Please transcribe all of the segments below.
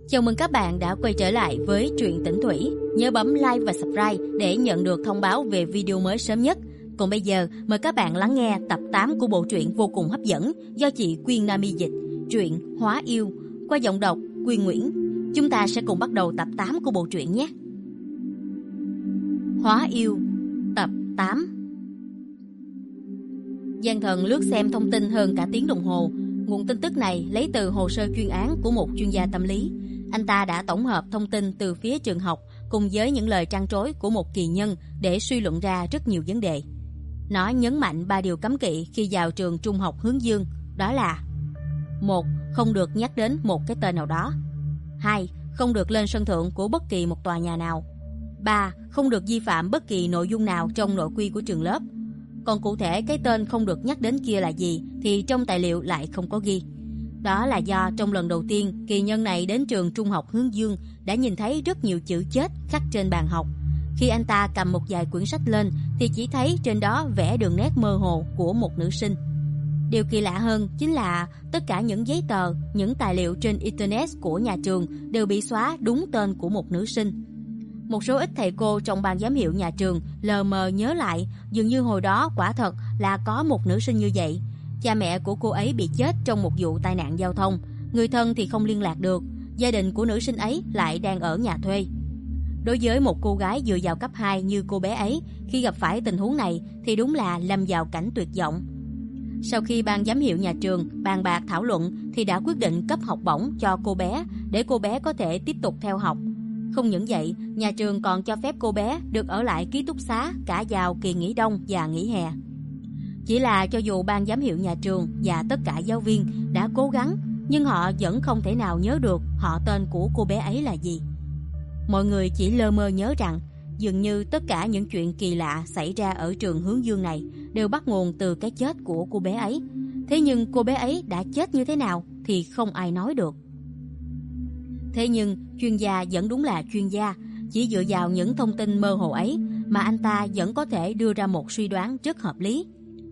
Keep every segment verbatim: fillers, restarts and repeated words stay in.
Chào mừng các bạn đã quay trở lại với Truyện Tĩnh Thủy. Nhớ bấm like và subscribe để nhận được thông báo về video mới sớm nhất. Còn bây giờ, mời các bạn lắng nghe tập tám của bộ truyện vô cùng hấp dẫn do chị Quyên Nami dịch, truyện Hóa Yêu, qua giọng đọc Quyên Nguyễn. Chúng ta sẽ cùng bắt đầu tập tám của bộ truyện nhé. Hóa Yêu, tập tám. Giang Thần lướt xem thông tin hơn cả tiếng đồng hồ. Nguồn tin tức này lấy từ hồ sơ chuyên án của một chuyên gia tâm lý. Anh ta đã tổng hợp thông tin từ phía trường học cùng với những lời trăn trối của một kỳ nhân để suy luận ra rất nhiều vấn đề. Nó nhấn mạnh ba điều cấm kỵ khi vào trường trung học Hướng Dương, đó là: một. Không được nhắc đến một cái tên nào đó. Hai. Không được lên sân thượng của bất kỳ một tòa nhà nào. Ba. Không được vi phạm bất kỳ nội dung nào trong nội quy của trường lớp. Còn cụ thể cái tên không được nhắc đến kia là gì thì trong tài liệu lại không có ghi. Đó là do trong lần đầu tiên kỳ nhân này đến trường trung học Hướng Dương đã nhìn thấy rất nhiều chữ chết khắc trên bàn học. Khi anh ta cầm một vài quyển sách lên thì chỉ thấy trên đó vẽ đường nét mơ hồ của một nữ sinh. Điều kỳ lạ hơn chính là tất cả những giấy tờ, những tài liệu trên internet của nhà trường đều bị xóa đúng tên của một nữ sinh. Một số ít thầy cô trong ban giám hiệu nhà trường lờ mờ nhớ lại dường như hồi đó quả thật là có một nữ sinh như vậy. Cha mẹ của cô ấy bị chết trong một vụ tai nạn giao thông, người thân thì không liên lạc được, gia đình của nữ sinh ấy lại đang ở nhà thuê. Đối với một cô gái vừa vào cấp hai như cô bé ấy, khi gặp phải tình huống này thì đúng là lâm vào cảnh tuyệt vọng. Sau khi ban giám hiệu nhà trường bàn bạc thảo luận thì đã quyết định cấp học bổng cho cô bé để cô bé có thể tiếp tục theo học. Không những vậy, nhà trường còn cho phép cô bé được ở lại ký túc xá cả vào kỳ nghỉ đông và nghỉ hè. Chỉ là cho dù ban giám hiệu nhà trường và tất cả giáo viên đã cố gắng, nhưng họ vẫn không thể nào nhớ được họ tên của cô bé ấy là gì. Mọi người chỉ lơ mơ nhớ rằng dường như tất cả những chuyện kỳ lạ xảy ra ở trường Hướng Dương này đều bắt nguồn từ cái chết của cô bé ấy. Thế nhưng cô bé ấy đã chết như thế nào thì không ai nói được. Thế nhưng chuyên gia vẫn đúng là chuyên gia, chỉ dựa vào những thông tin mơ hồ ấy mà anh ta vẫn có thể đưa ra một suy đoán rất hợp lý.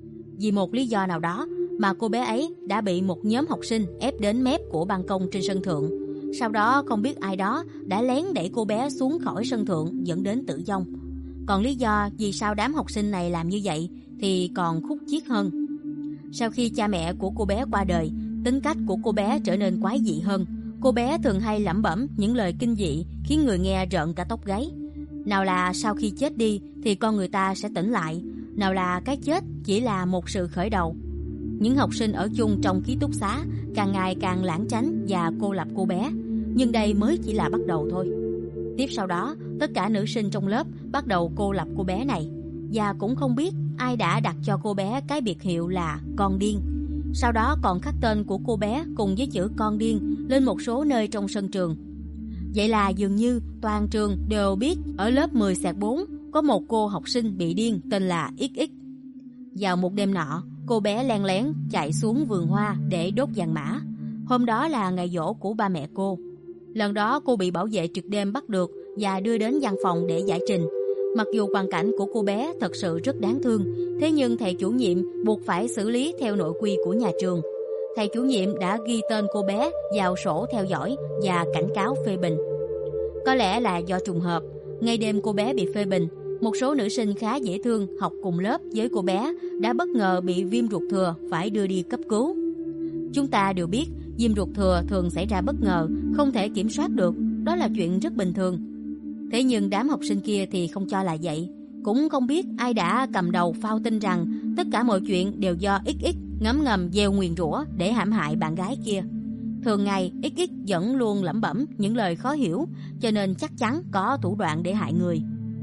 Vì một lý do nào đó mà cô bé ấy đã bị một nhóm học sinh ép đến mép của ban công trên sân thượng. Sau đó không biết ai đó đã lén đẩy cô bé xuống khỏi sân thượng dẫn đến tử vong. Còn lý do vì sao đám học sinh này làm như vậy thì còn khúc chiết hơn. Sau khi cha mẹ của cô bé qua đời, tính cách của cô bé trở nên quái dị hơn. Cô bé thường hay lẩm bẩm những lời kinh dị khiến người nghe rợn cả tóc gáy. Nào là sau khi chết đi thì con người ta sẽ tỉnh lại, nào là cái chết chỉ là một sự khởi đầu. Những học sinh ở chung trong ký túc xá càng ngày càng lảng tránh và cô lập cô bé, nhưng đây mới chỉ là bắt đầu thôi. Tiếp sau đó, tất cả nữ sinh trong lớp bắt đầu cô lập cô bé này, và cũng không biết ai đã đặt cho cô bé cái biệt hiệu là con điên. Sau đó còn khắc tên của cô bé cùng với chữ con điên lên một số nơi trong sân trường. Vậy là dường như toàn trường đều biết ở lớp mười xẹt bốn có một cô học sinh bị điên tên là ích ích. Vào một đêm nọ, cô bé len lén chạy xuống vườn hoa để đốt vàng mã. Hôm đó là ngày giỗ của ba mẹ cô. Lần đó cô bị bảo vệ trực đêm bắt được và đưa đến văn phòng để giải trình. Mặc dù hoàn cảnh của cô bé thật sự rất đáng thương, thế nhưng thầy chủ nhiệm buộc phải xử lý theo nội quy của nhà trường. Thầy chủ nhiệm đã ghi tên cô bé vào sổ theo dõi và cảnh cáo phê bình. Có lẽ là do trùng hợp, ngay đêm cô bé bị phê bình, một số nữ sinh khá dễ thương học cùng lớp với cô bé đã bất ngờ bị viêm ruột thừa phải đưa đi cấp cứu. Chúng ta đều biết viêm ruột thừa thường xảy ra bất ngờ, không thể kiểm soát được, đó là chuyện rất bình thường. Thế nhưng đám học sinh kia thì không cho là vậy. Cũng không biết ai đã cầm đầu phao tin rằng tất cả mọi chuyện đều do ích ích ngấm ngầm gieo nguyền rủa để hãm hại bạn gái kia. Thường ngày ích ích vẫn luôn lẩm bẩm những lời khó hiểu, cho nên chắc chắn có thủ đoạn để hại người.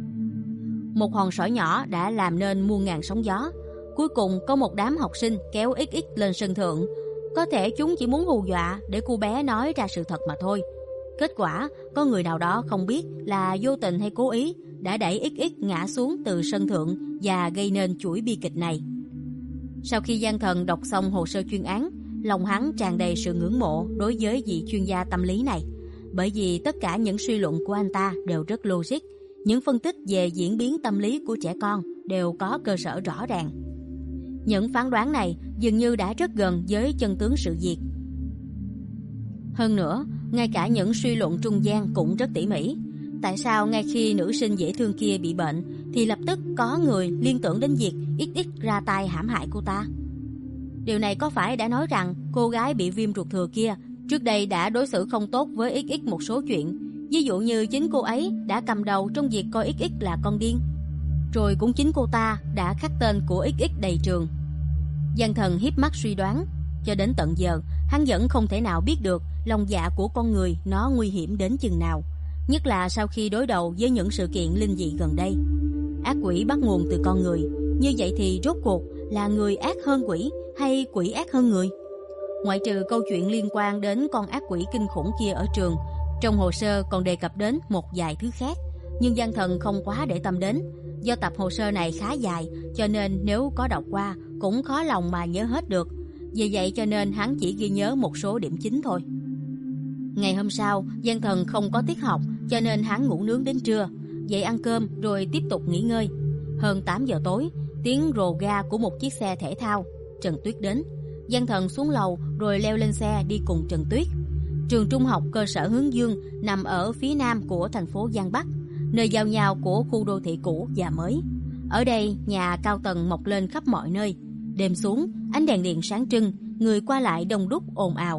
Một hòn sỏi nhỏ đã làm nên muôn ngàn sóng gió. Cuối cùng có một đám học sinh kéo ích ích lên sân thượng. Có thể chúng chỉ muốn hù dọa để cô bé nói ra sự thật mà thôi. Kết quả, có người nào đó không biết là vô tình hay cố ý đã đẩy ích ích ngã xuống từ sân thượng và gây nên chuỗi bi kịch này. Sau khi Giang Thần đọc xong hồ sơ chuyên án, lòng hắn tràn đầy sự ngưỡng mộ đối với vị chuyên gia tâm lý này. Bởi vì tất cả những suy luận của anh ta đều rất logic, những phân tích về diễn biến tâm lý của trẻ con đều có cơ sở rõ ràng. Những phán đoán này dường như đã rất gần với chân tướng sự việc. Hơn nữa, ngay cả những suy luận trung gian cũng rất tỉ mỉ. Tại sao ngay khi nữ sinh dễ thương kia bị bệnh thì lập tức có người liên tưởng đến việc ích ích ra tay hãm hại cô ta? Điều này có phải đã nói rằng cô gái bị viêm ruột thừa kia trước đây đã đối xử không tốt với ích ích một số chuyện, ví dụ như chính cô ấy đã cầm đầu trong việc coi ích ích là con điên, rồi cũng chính cô ta đã khắc tên của ích ích đầy trường. Giang Thần híp mắt suy đoán. Cho đến tận giờ hắn vẫn không thể nào biết được lòng dạ của con người nó nguy hiểm đến chừng nào, nhất là sau khi đối đầu với những sự kiện linh dị gần đây. Ác quỷ bắt nguồn từ con người, như vậy thì rốt cuộc là người ác hơn quỷ hay quỷ ác hơn người? Ngoại trừ câu chuyện liên quan đến con ác quỷ kinh khủng kia ở trường, trong hồ sơ còn đề cập đến một vài thứ khác, nhưng Giang Thần không quá để tâm đến. Do tập hồ sơ này khá dài, cho nên nếu có đọc qua cũng khó lòng mà nhớ hết được. Vì vậy cho nên hắn chỉ ghi nhớ một số điểm chính thôi. Ngày hôm sau, Giang Thần không có tiết học, cho nên hắn ngủ nướng đến trưa, dậy ăn cơm rồi tiếp tục nghỉ ngơi. Hơn tám giờ tối, tiếng rồ ga của một chiếc xe thể thao. Trần Tuyết đến. Giang Thần xuống lầu rồi leo lên xe đi cùng Trần Tuyết. Trường trung học cơ sở Hướng Dương nằm ở phía nam của thành phố Giang Bắc, nơi giao nhau của khu đô thị cũ và mới. Ở đây nhà cao tầng mọc lên khắp mọi nơi. Đêm xuống, ánh đèn điện sáng trưng, người qua lại đông đúc ồn ào.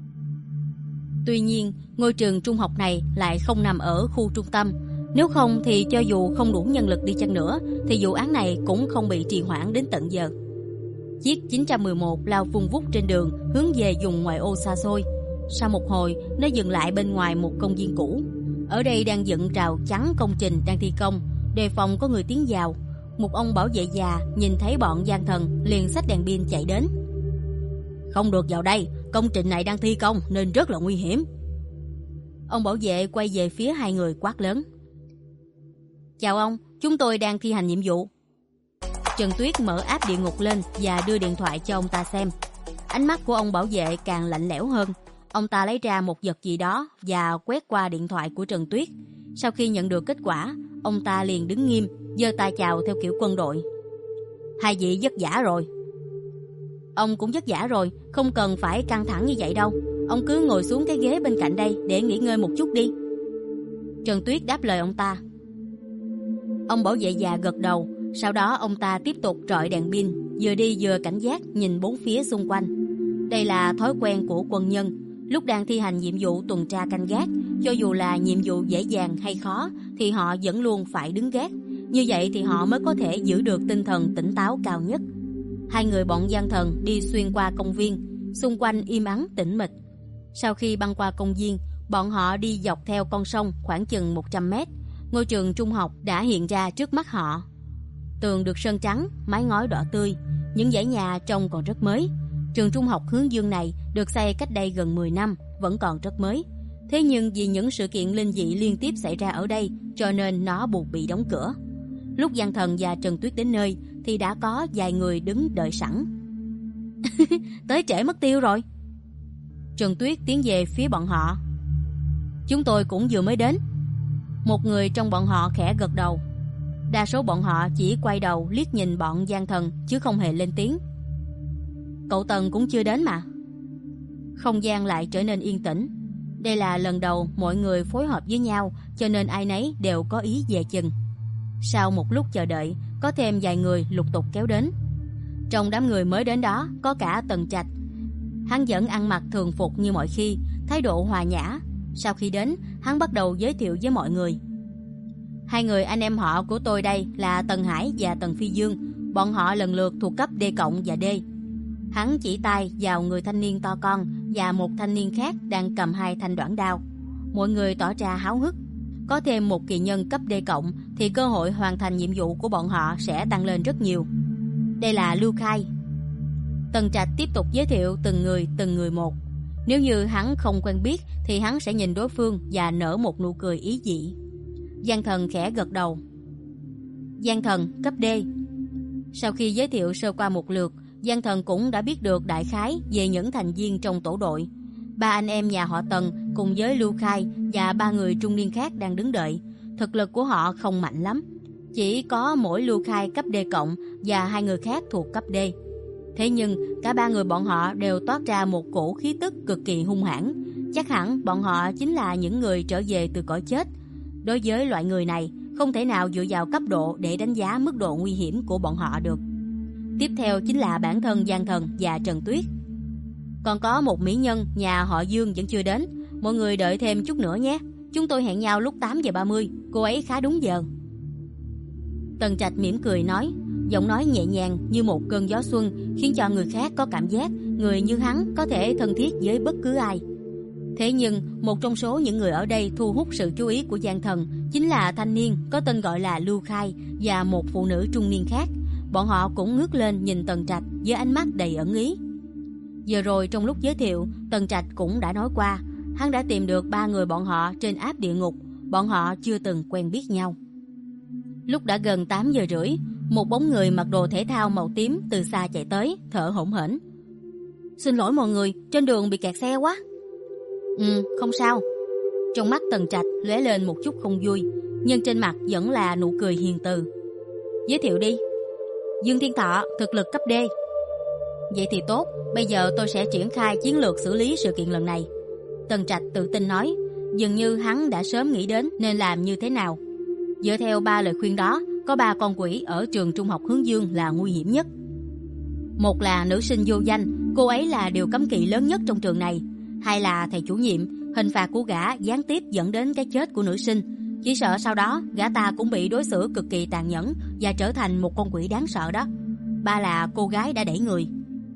Tuy nhiên, ngôi trường trung học này lại không nằm ở khu trung tâm. Nếu không thì cho dù không đủ nhân lực đi chăng nữa, thì vụ án này cũng không bị trì hoãn đến tận giờ. Chiếc chín một một lao vun vút trên đường hướng về vùng ngoại ô xa xôi. Sau một hồi, nó dừng lại bên ngoài một công viên cũ. Ở đây đang dựng rào chắn công trình đang thi công, đề phòng có người tiến vào. Một ông bảo vệ già nhìn thấy bọn Giang Thần liền xách đèn pin chạy đến. Không được vào đây, công trình này đang thi công nên rất là nguy hiểm. Ông bảo vệ quay về phía hai người quát lớn. Chào ông, chúng tôi đang thi hành nhiệm vụ. Trần Tuyết mở app địa ngục lên và đưa điện thoại cho ông ta xem. Ánh mắt của ông bảo vệ càng lạnh lẽo hơn. Ông ta lấy ra một vật gì đó và quét qua điện thoại của Trần Tuyết. Sau khi nhận được kết quả, ông ta liền đứng nghiêm, giơ tay chào theo kiểu quân đội. Hai vị vất vả rồi. Ông cũng vất vả rồi, không cần phải căng thẳng như vậy đâu. Ông cứ ngồi xuống cái ghế bên cạnh đây để nghỉ ngơi một chút đi. Trần Tuyết đáp lời ông ta. Ông bảo vệ già gật đầu. Sau đó ông ta tiếp tục rọi đèn pin, vừa đi vừa cảnh giác nhìn bốn phía xung quanh. Đây là thói quen của quân nhân. Lúc đang thi hành nhiệm vụ tuần tra canh gác, cho dù là nhiệm vụ dễ dàng hay khó thì họ vẫn luôn phải đứng gác. Như vậy thì họ mới có thể giữ được tinh thần tỉnh táo cao nhất. Hai người bọn Giang Thần đi xuyên qua công viên, xung quanh im ắng tĩnh mịch. Sau khi băng qua công viên, bọn họ đi dọc theo con sông khoảng chừng một trăm mét. Ngôi trường trung học đã hiện ra trước mắt họ. Tường được sơn trắng, mái ngói đỏ tươi, những dãy nhà trông còn rất mới. Trường trung học Hướng Dương này được xây cách đây gần mười năm, vẫn còn rất mới. Thế nhưng vì những sự kiện linh dị liên tiếp xảy ra ở đây, cho nên nó buộc bị đóng cửa. Lúc Giang Thần và Trần Tuyết đến nơi thì đã có vài người đứng đợi sẵn. Tới trễ mất tiêu rồi. Trần Tuyết tiến về phía bọn họ. Chúng tôi cũng vừa mới đến. Một người trong bọn họ khẽ gật đầu. Đa số bọn họ chỉ quay đầu liếc nhìn bọn Giang Thần chứ không hề lên tiếng. Cậu Tần cũng chưa đến mà. Không gian lại trở nên yên tĩnh. Đây là lần đầu mọi người phối hợp với nhau, cho nên ai nấy đều có ý về chừng. Sau một lúc chờ đợi, có thêm vài người lục tục kéo đến. Trong đám người mới đến đó có cả Tần Trạch. Hắn vẫn ăn mặc thường phục như mọi khi, thái độ hòa nhã. Sau khi đến, hắn bắt đầu giới thiệu với mọi người. Hai người anh em họ của tôi đây là Tần Hải và Tần Phi Dương. Bọn họ lần lượt thuộc cấp D cộng và D. Hắn chỉ tay vào người thanh niên to con và một thanh niên khác đang cầm hai thanh đoản đao. Mọi người tỏ ra háo hức. Có thêm một kỳ nhân cấp D cộng thì cơ hội hoàn thành nhiệm vụ của bọn họ sẽ tăng lên rất nhiều. Đây là Lưu Khai. Tần Trạch tiếp tục giới thiệu từng người từng người một. Nếu như hắn không quen biết thì hắn sẽ nhìn đối phương và nở một nụ cười ý dị. Giang Thần khẽ gật đầu. Giang Thần cấp D. Sau khi giới thiệu sơ qua một lượt, Giang Thần cũng đã biết được đại khái về những thành viên trong tổ đội. Ba anh em nhà họ Tần cùng với Lưu Khai và ba người trung niên khác đang đứng đợi. Thực lực của họ không mạnh lắm, chỉ có mỗi Lưu Khai cấp D cộng và hai người khác thuộc cấp D. Thế nhưng cả ba người bọn họ đều toát ra một cổ khí tức cực kỳ hung hãn, Chắc hẳn bọn họ chính là những người trở về từ cõi chết. Đối với loại người này, không thể nào dựa vào cấp độ để đánh giá mức độ nguy hiểm của bọn họ được. Tiếp theo chính là bản thân Giang Thần và Trần Tuyết. Còn có một mỹ nhân nhà họ Dương vẫn chưa đến, mọi người đợi thêm chút nữa nhé. Chúng tôi hẹn nhau lúc tám giờ ba mươi, cô ấy khá đúng giờ. Tần Trạch mỉm cười nói, giọng nói nhẹ nhàng như một cơn gió xuân, khiến cho người khác có cảm giác người như hắn có thể thân thiết với bất cứ ai. Thế nhưng một trong số những người ở đây thu hút sự chú ý của Giang Thần chính là thanh niên có tên gọi là Lưu Khai và một phụ nữ trung niên khác. Bọn họ cũng ngước lên nhìn Tần Trạch với ánh mắt đầy ẩn ý. Giờ rồi trong lúc giới thiệu, Tần Trạch cũng đã nói qua, hắn đã tìm được ba người bọn họ trên app địa ngục. Bọn họ chưa từng quen biết nhau. Lúc đã gần tám giờ rưỡi, một bóng người mặc đồ thể thao màu tím từ xa chạy tới, thở hổn hển. Xin lỗi mọi người, trên đường bị kẹt xe quá. Ừ, không sao. Trong mắt Tần Trạch lóe lên một chút không vui, nhưng trên mặt vẫn là nụ cười hiền từ. Giới thiệu đi. Dương Thiên Thọ, thực lực cấp D. Vậy thì tốt, bây giờ tôi sẽ triển khai chiến lược xử lý sự kiện lần này. Tần Trạch tự tin nói, dường như hắn đã sớm nghĩ đến nên làm như thế nào. Dựa theo ba lời khuyên đó, có ba con quỷ ở trường trung học Hướng Dương là nguy hiểm nhất. Một là nữ sinh vô danh, cô ấy là điều cấm kỵ lớn nhất trong trường này. Hai là thầy chủ nhiệm, hình phạt của gã gián tiếp dẫn đến cái chết của nữ sinh. Chỉ sợ sau đó gã ta cũng bị đối xử cực kỳ tàn nhẫn và trở thành một con quỷ đáng sợ đó. Ba là cô gái đã đẩy người.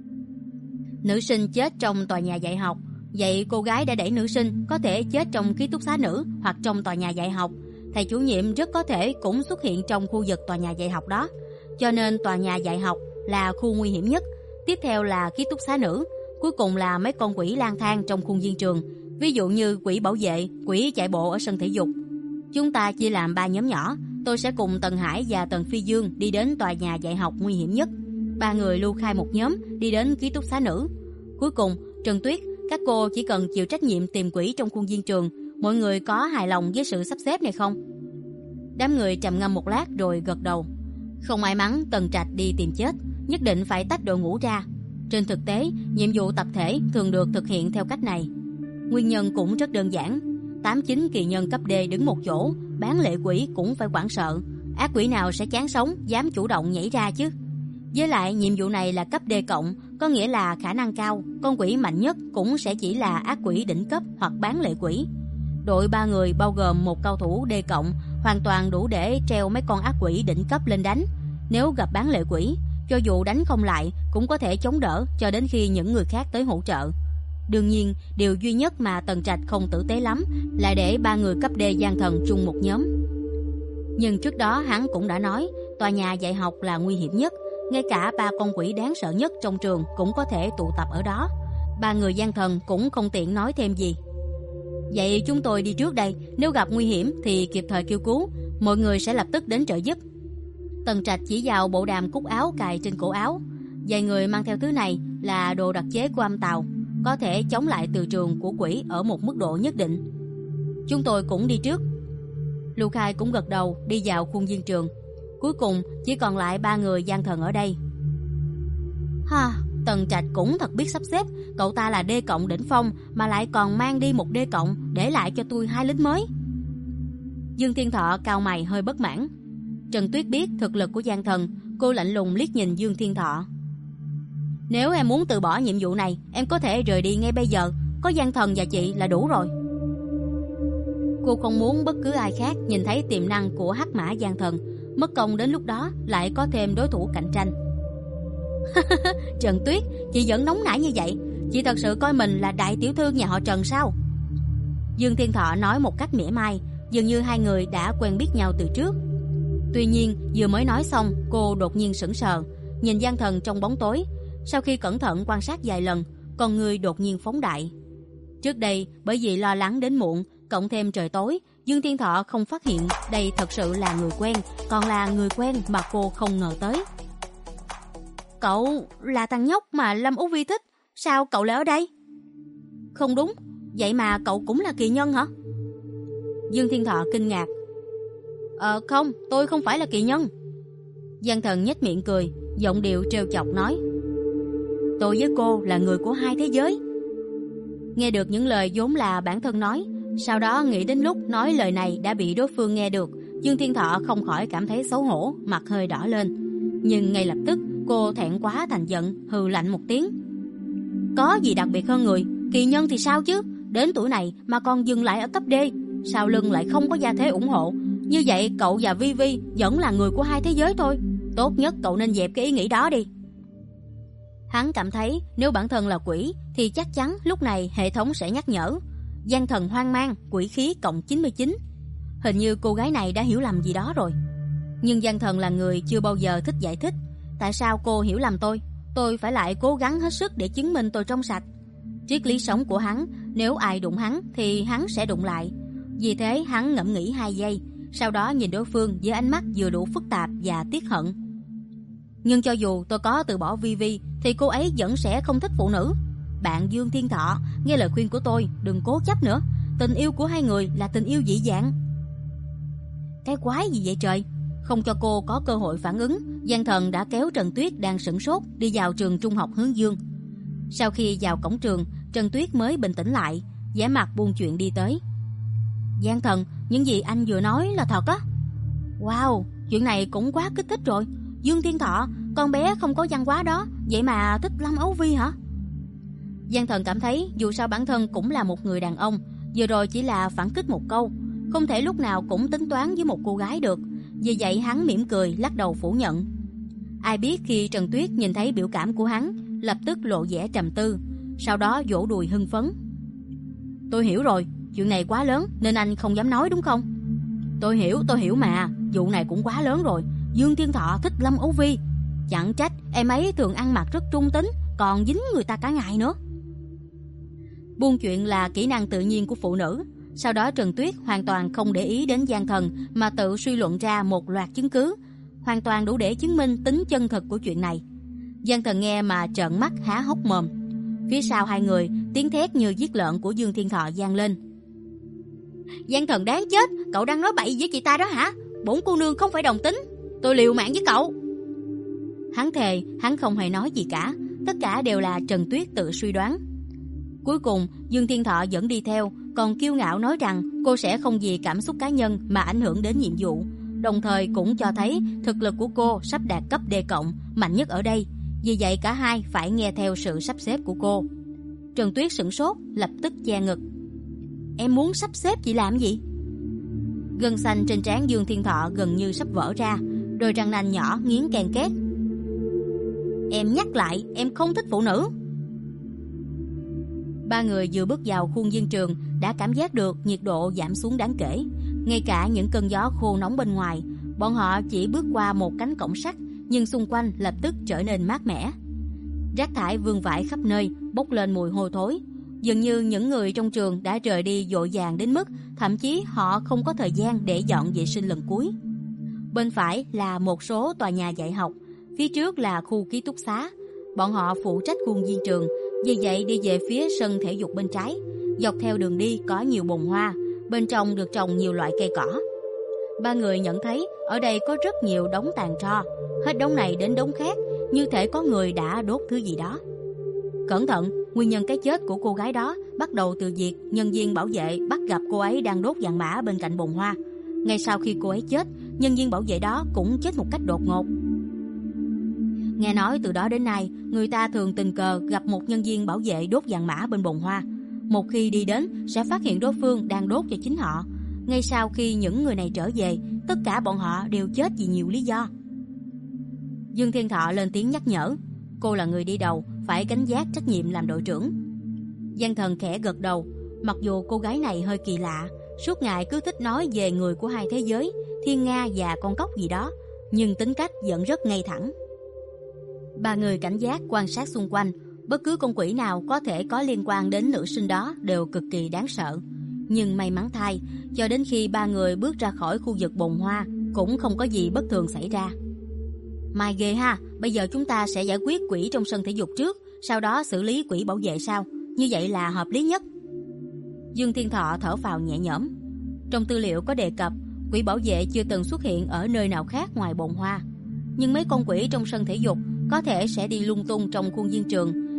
Nữ sinh chết trong tòa nhà dạy học. Vậy cô gái đã đẩy nữ sinh có thể chết trong ký túc xá nữ hoặc trong tòa nhà dạy học. Thầy chủ nhiệm rất có thể cũng xuất hiện trong khu vực tòa nhà dạy học đó. Cho nên tòa nhà dạy học là khu nguy hiểm nhất. Tiếp theo là ký túc xá nữ. Cuối cùng là mấy con quỷ lang thang trong khuôn viên trường. Ví dụ như quỷ bảo vệ, quỷ chạy bộ ở sân thể dục. Chúng ta chia làm ba nhóm nhỏ. Tôi sẽ cùng Tần Hải và Tần Phi Dương đi đến tòa nhà dạy học nguy hiểm nhất. Ba người Lưu Khai một nhóm đi đến ký túc xá nữ. Cuối cùng, Trần Tuyết, các cô chỉ cần chịu trách nhiệm tìm quỷ trong khuôn viên trường. Mọi người có hài lòng với sự sắp xếp này không? Đám người trầm ngâm một lát rồi gật đầu. Không may mắn Tần Trạch đi tìm chết, nhất định phải tách đội ngũ ra. Trên thực tế, nhiệm vụ tập thể thường được thực hiện theo cách này. Nguyên nhân cũng rất đơn giản. Tám chín kỳ nhân cấp D đứng một chỗ, bán lệ quỷ cũng phải hoảng sợ. Ác quỷ nào sẽ chán sống, dám chủ động nhảy ra chứ? Với lại nhiệm vụ này là cấp D cộng, có nghĩa là khả năng cao, con quỷ mạnh nhất cũng sẽ chỉ là ác quỷ đỉnh cấp hoặc bán lệ quỷ. Đội ba người bao gồm một cao thủ D cộng, hoàn toàn đủ để treo mấy con ác quỷ đỉnh cấp lên đánh. Nếu gặp bán lệ quỷ, cho dù đánh không lại cũng có thể chống đỡ cho đến khi những người khác tới hỗ trợ. Đương nhiên, điều duy nhất mà Tần Trạch không tử tế lắm là để ba người cấp D gian thần chung một nhóm. Nhưng trước đó hắn cũng đã nói, tòa nhà dạy học là nguy hiểm nhất, ngay cả ba con quỷ đáng sợ nhất trong trường cũng có thể tụ tập ở đó. Ba người gian thần cũng không tiện nói thêm gì. Vậy chúng tôi đi trước đây, nếu gặp nguy hiểm thì kịp thời kêu cứu, mọi người sẽ lập tức đến trợ giúp. Tần Trạch chỉ vào bộ đàm cúc áo cài trên cổ áo. Vài người mang theo thứ này là đồ đặc chế của âm tàu, có thể chống lại từ trường của quỷ ở một mức độ nhất định. Chúng tôi cũng đi trước. Lưu Khai cũng gật đầu đi vào khuôn viên trường. Cuối cùng chỉ còn lại ba người gian thần ở đây. Ha, Tần Trạch cũng thật biết sắp xếp. Cậu ta là D cộng đỉnh phong mà lại còn mang đi một D cộng, để lại cho tôi hai lính mới. Dương Thiên Thọ cau mày hơi bất mãn. Trần Tuyết biết thực lực của gian thần, cô lạnh lùng liếc nhìn Dương Thiên Thọ. Nếu em muốn từ bỏ nhiệm vụ này, em có thể rời đi ngay bây giờ. Có gian thần và chị là đủ rồi. Cô không muốn bất cứ ai khác nhìn thấy tiềm năng của hắc mã gian thần, mất công đến lúc đó lại có thêm đối thủ cạnh tranh. Trần Tuyết, chị vẫn nóng nảy như vậy. Chị thật sự coi mình là đại tiểu thư nhà họ Trần sao? Dương Thiên Thọ nói một cách mỉa mai, dường như hai người đã quen biết nhau từ trước. Tuy nhiên vừa mới nói xong, cô đột nhiên sững sờ, nhìn gian thần trong bóng tối. Sau khi cẩn thận quan sát vài lần, con người đột nhiên phóng đại. Trước đây bởi vì lo lắng đến muộn, cộng thêm trời tối, Dương Thiên Thọ không phát hiện đây thật sự là người quen, còn là người quen mà cô không ngờ tới. Cậu là thằng nhóc mà Lâm Ú Vi thích, sao cậu lại ở đây? Không đúng, vậy mà cậu cũng là kỳ nhân hả? Dương Thiên Thọ kinh ngạc. Ờ không, tôi không phải là kỳ nhân. Gian thần nhếch miệng cười, giọng điệu trêu chọc nói. Tôi với cô là người của hai thế giới. Nghe được những lời vốn là bản thân nói, sau đó nghĩ đến lúc nói lời này đã bị đối phương nghe được, Dương Thiên Thọ không khỏi cảm thấy xấu hổ, mặt hơi đỏ lên. Nhưng ngay lập tức cô thẹn quá thành giận, hừ lạnh một tiếng. Có gì đặc biệt hơn người, kỳ nhân thì sao chứ, đến tuổi này mà còn dừng lại ở cấp D, sau lưng lại không có gia thế ủng hộ. Như vậy cậu và Vi Vi vẫn là người của hai thế giới thôi. Tốt nhất cậu nên dẹp cái ý nghĩ đó đi. Hắn cảm thấy nếu bản thân là quỷ thì chắc chắn lúc này hệ thống sẽ nhắc nhở gian thần hoang mang, quỷ khí cộng chín mươi chín. Hình như cô gái này đã hiểu lầm gì đó rồi. Nhưng gian thần là người chưa bao giờ thích giải thích. Tại sao cô hiểu lầm tôi? Tôi phải lại cố gắng hết sức để chứng minh tôi trong sạch. Triết lý sống của hắn, nếu ai đụng hắn thì hắn sẽ đụng lại. Vì thế hắn ngẫm nghĩ hai giây, sau đó nhìn đối phương với ánh mắt vừa đủ phức tạp và tiếc hận. Nhưng cho dù tôi có từ bỏ Vi Vi thì cô ấy vẫn sẽ không thích phụ nữ. Bạn Dương Thiên Thọ, nghe lời khuyên của tôi, đừng cố chấp nữa. Tình yêu của hai người là tình yêu dị dạng. Cái quái gì vậy trời? Không cho cô có cơ hội phản ứng, gian thần đã kéo Trần Tuyết đang sửng sốt đi vào trường trung học Hướng Dương. Sau khi vào cổng trường, Trần Tuyết mới bình tĩnh lại, vẻ mặt buông chuyện đi tới. Gian thần, những gì anh vừa nói là thật á? Wow, chuyện này cũng quá kích thích rồi. Dương Thiên Thọ, con bé không có văn hóa đó, vậy mà thích Lâm Ấu Vi hả? Gian thần cảm thấy dù sao bản thân cũng là một người đàn ông, vừa rồi chỉ là phản kích một câu, không thể lúc nào cũng tính toán với một cô gái được. Vì vậy hắn mỉm cười lắc đầu phủ nhận. Ai biết khi Trần Tuyết nhìn thấy biểu cảm của hắn, lập tức lộ vẻ trầm tư, sau đó vỗ đùi hưng phấn. Tôi hiểu rồi, chuyện này quá lớn nên anh không dám nói đúng không? Tôi hiểu, tôi hiểu mà, vụ này cũng quá lớn rồi. Dương Thiên Thọ thích Lâm Ấu Vi, chẳng trách em ấy thường ăn mặc rất trung tính, còn dính người ta cả ngày nữa. Buông chuyện là kỹ năng tự nhiên của phụ nữ. Sau đó Trần Tuyết hoàn toàn không để ý đến gian thần mà tự suy luận ra một loạt chứng cứ, hoàn toàn đủ để chứng minh tính chân thực của chuyện này. Gian thần nghe mà trợn mắt há hốc mồm. Phía sau hai người, tiếng thét như giết lợn của Dương Thiên Thọ vang lên. Gian thần đáng chết, cậu đang nói bậy với chị ta đó hả? Bổn cô nương không phải đồng tính, tôi liều mạng với cậu. Hắn thề, hắn không hề nói gì cả, tất cả đều là Trần Tuyết tự suy đoán. Cuối cùng, Dương Thiên Thọ vẫn đi theo, còn kiêu ngạo nói rằng cô sẽ không vì cảm xúc cá nhân mà ảnh hưởng đến nhiệm vụ, đồng thời cũng cho thấy thực lực của cô sắp đạt cấp D cộng, mạnh nhất ở đây. Vì vậy cả hai phải nghe theo sự sắp xếp của cô. Trần Tuyết sửng sốt, lập tức che ngực. Em muốn sắp xếp chị làm gì? Gân xanh trên trán Dương Thiên Thọ gần như sắp vỡ ra, đôi răng nanh nhỏ nghiến ken két. Em nhắc lại, em không thích phụ nữ. Ba người vừa bước vào khuôn viên trường đã cảm giác được nhiệt độ giảm xuống đáng kể. Ngay cả những cơn gió khô nóng bên ngoài, bọn họ chỉ bước qua một cánh cổng sắt, nhưng xung quanh lập tức trở nên mát mẻ. Rác thải vương vãi khắp nơi, bốc lên mùi hôi thối. Dường như những người trong trường đã rời đi vội vàng đến mức thậm chí họ không có thời gian để dọn vệ sinh lần cuối. Bên phải là một số tòa nhà dạy học, phía trước là khu ký túc xá. Bọn họ phụ trách khuôn viên trường, vì vậy đi về phía sân thể dục bên trái. Dọc theo đường đi có nhiều bồn hoa, bên trong được trồng nhiều loại cây cỏ. Ba người nhận thấy ở đây có rất nhiều đống tàn tro, hết đống này đến đống khác, như thể có người đã đốt thứ gì đó. Cẩn thận, nguyên nhân cái chết của cô gái đó bắt đầu từ việc nhân viên bảo vệ bắt gặp cô ấy đang đốt vàng mã bên cạnh bồn hoa. Ngay sau khi cô ấy chết, nhân viên bảo vệ đó cũng chết một cách đột ngột. Nghe nói từ đó đến nay, người ta thường tình cờ gặp một nhân viên bảo vệ đốt vàng mã bên bồn hoa. Một khi đi đến, sẽ phát hiện đối phương đang đốt cho chính họ. Ngay sau khi những người này trở về, tất cả bọn họ đều chết vì nhiều lý do. Dương Thiên Thọ lên tiếng nhắc nhở. Cô là người đi đầu, phải gánh vác trách nhiệm làm đội trưởng. Gian thần khẽ gật đầu. Mặc dù cô gái này hơi kỳ lạ, suốt ngày cứ thích nói về người của hai thế giới, thiên nga và con cóc gì đó, nhưng tính cách vẫn rất ngay thẳng. Ba người cảnh giác quan sát xung quanh, bất cứ con quỷ nào có thể có liên quan đến nữ sinh đó đều cực kỳ đáng sợ. Nhưng may mắn thay, cho đến khi ba người bước ra khỏi khu vực bồn hoa, cũng không có gì bất thường xảy ra. Mai ghê ha, bây giờ chúng ta sẽ giải quyết quỷ trong sân thể dục trước, sau đó xử lý quỷ bảo vệ sau. Như vậy là hợp lý nhất. Dương Thiên Thọ thở phào nhẹ nhõm. Trong tư liệu có đề cập, quỷ bảo vệ chưa từng xuất hiện ở nơi nào khác ngoài bồn hoa. Nhưng mấy con quỷ trong sân thể dục có thể sẽ đi lung tung trong khuôn viên trường,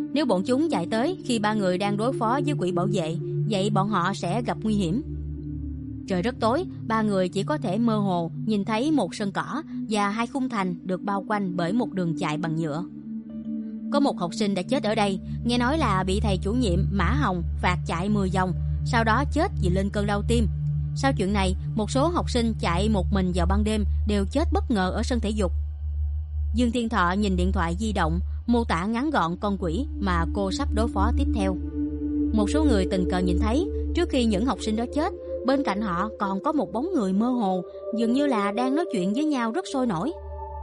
Nếu bọn chúng chạy tới khi ba người đang đối phó với quỷ bảo vệ, vậy bọn họ sẽ gặp nguy hiểm. Trời rất tối, ba người chỉ có thể mơ hồ nhìn thấy một sân cỏ và hai khung thành được bao quanh bởi một đường chạy bằng nhựa. Có một học sinh đã chết ở đây, nghe nói là bị thầy chủ nhiệm Mã Hồng phạt chạy mười vòng, sau đó chết vì lên cơn đau tim. Sau chuyện này, một số học sinh chạy một mình vào ban đêm đều chết bất ngờ ở sân thể dục. Dương Thiên Thọ nhìn điện thoại di động, mô tả ngắn gọn con quỷ mà cô sắp đối phó tiếp theo. Một số người tình cờ nhìn thấy, trước khi những học sinh đó chết, bên cạnh họ còn có một bóng người mơ hồ, dường như là đang nói chuyện với nhau rất sôi nổi.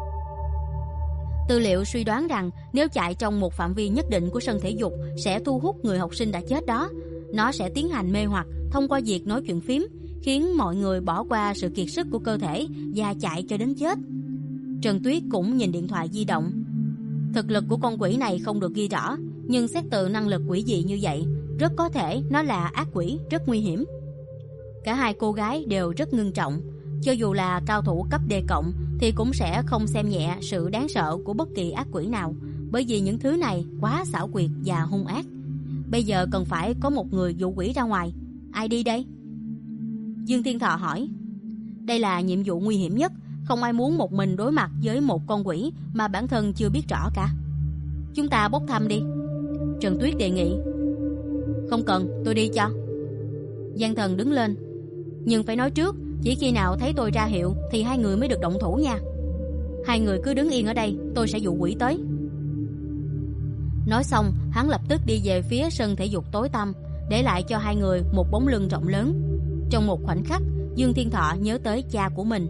Tư liệu suy đoán rằng nếu chạy trong một phạm vi nhất định của sân thể dục sẽ thu hút người học sinh đã chết đó. Nó sẽ tiến hành mê hoặc thông qua việc nói chuyện phím, khiến mọi người bỏ qua sự kiệt sức của cơ thể và chạy cho đến chết. Trần Tuyết cũng nhìn điện thoại di động. Thực lực của con quỷ này không được ghi rõ, nhưng xét từ năng lực quỷ dị như vậy, rất có thể nó là ác quỷ rất nguy hiểm. Cả hai cô gái đều rất ngưng trọng. Cho dù là cao thủ cấp D cộng thì cũng sẽ không xem nhẹ sự đáng sợ của bất kỳ ác quỷ nào, bởi vì những thứ này quá xảo quyệt và hung ác. Bây giờ cần phải có một người dụ quỷ ra ngoài. Ai đi đây? Dương Thiên Thọ hỏi. Đây là nhiệm vụ nguy hiểm nhất, không ai muốn một mình đối mặt với một con quỷ mà bản thân chưa biết rõ cả. Chúng ta bốc thăm đi, Trần Tuyết đề nghị. Không cần, tôi đi cho. Giang Thần đứng lên. Nhưng phải nói trước, chỉ khi nào thấy tôi ra hiệu thì hai người mới được động thủ nha. Hai người cứ đứng yên ở đây, tôi sẽ dụ quỷ tới. Nói xong, hắn lập tức đi về phía sân thể dục tối tăm, để lại cho hai người một bóng lưng rộng lớn. Trong một khoảnh khắc, Dương Thiên Thọ nhớ tới cha của mình.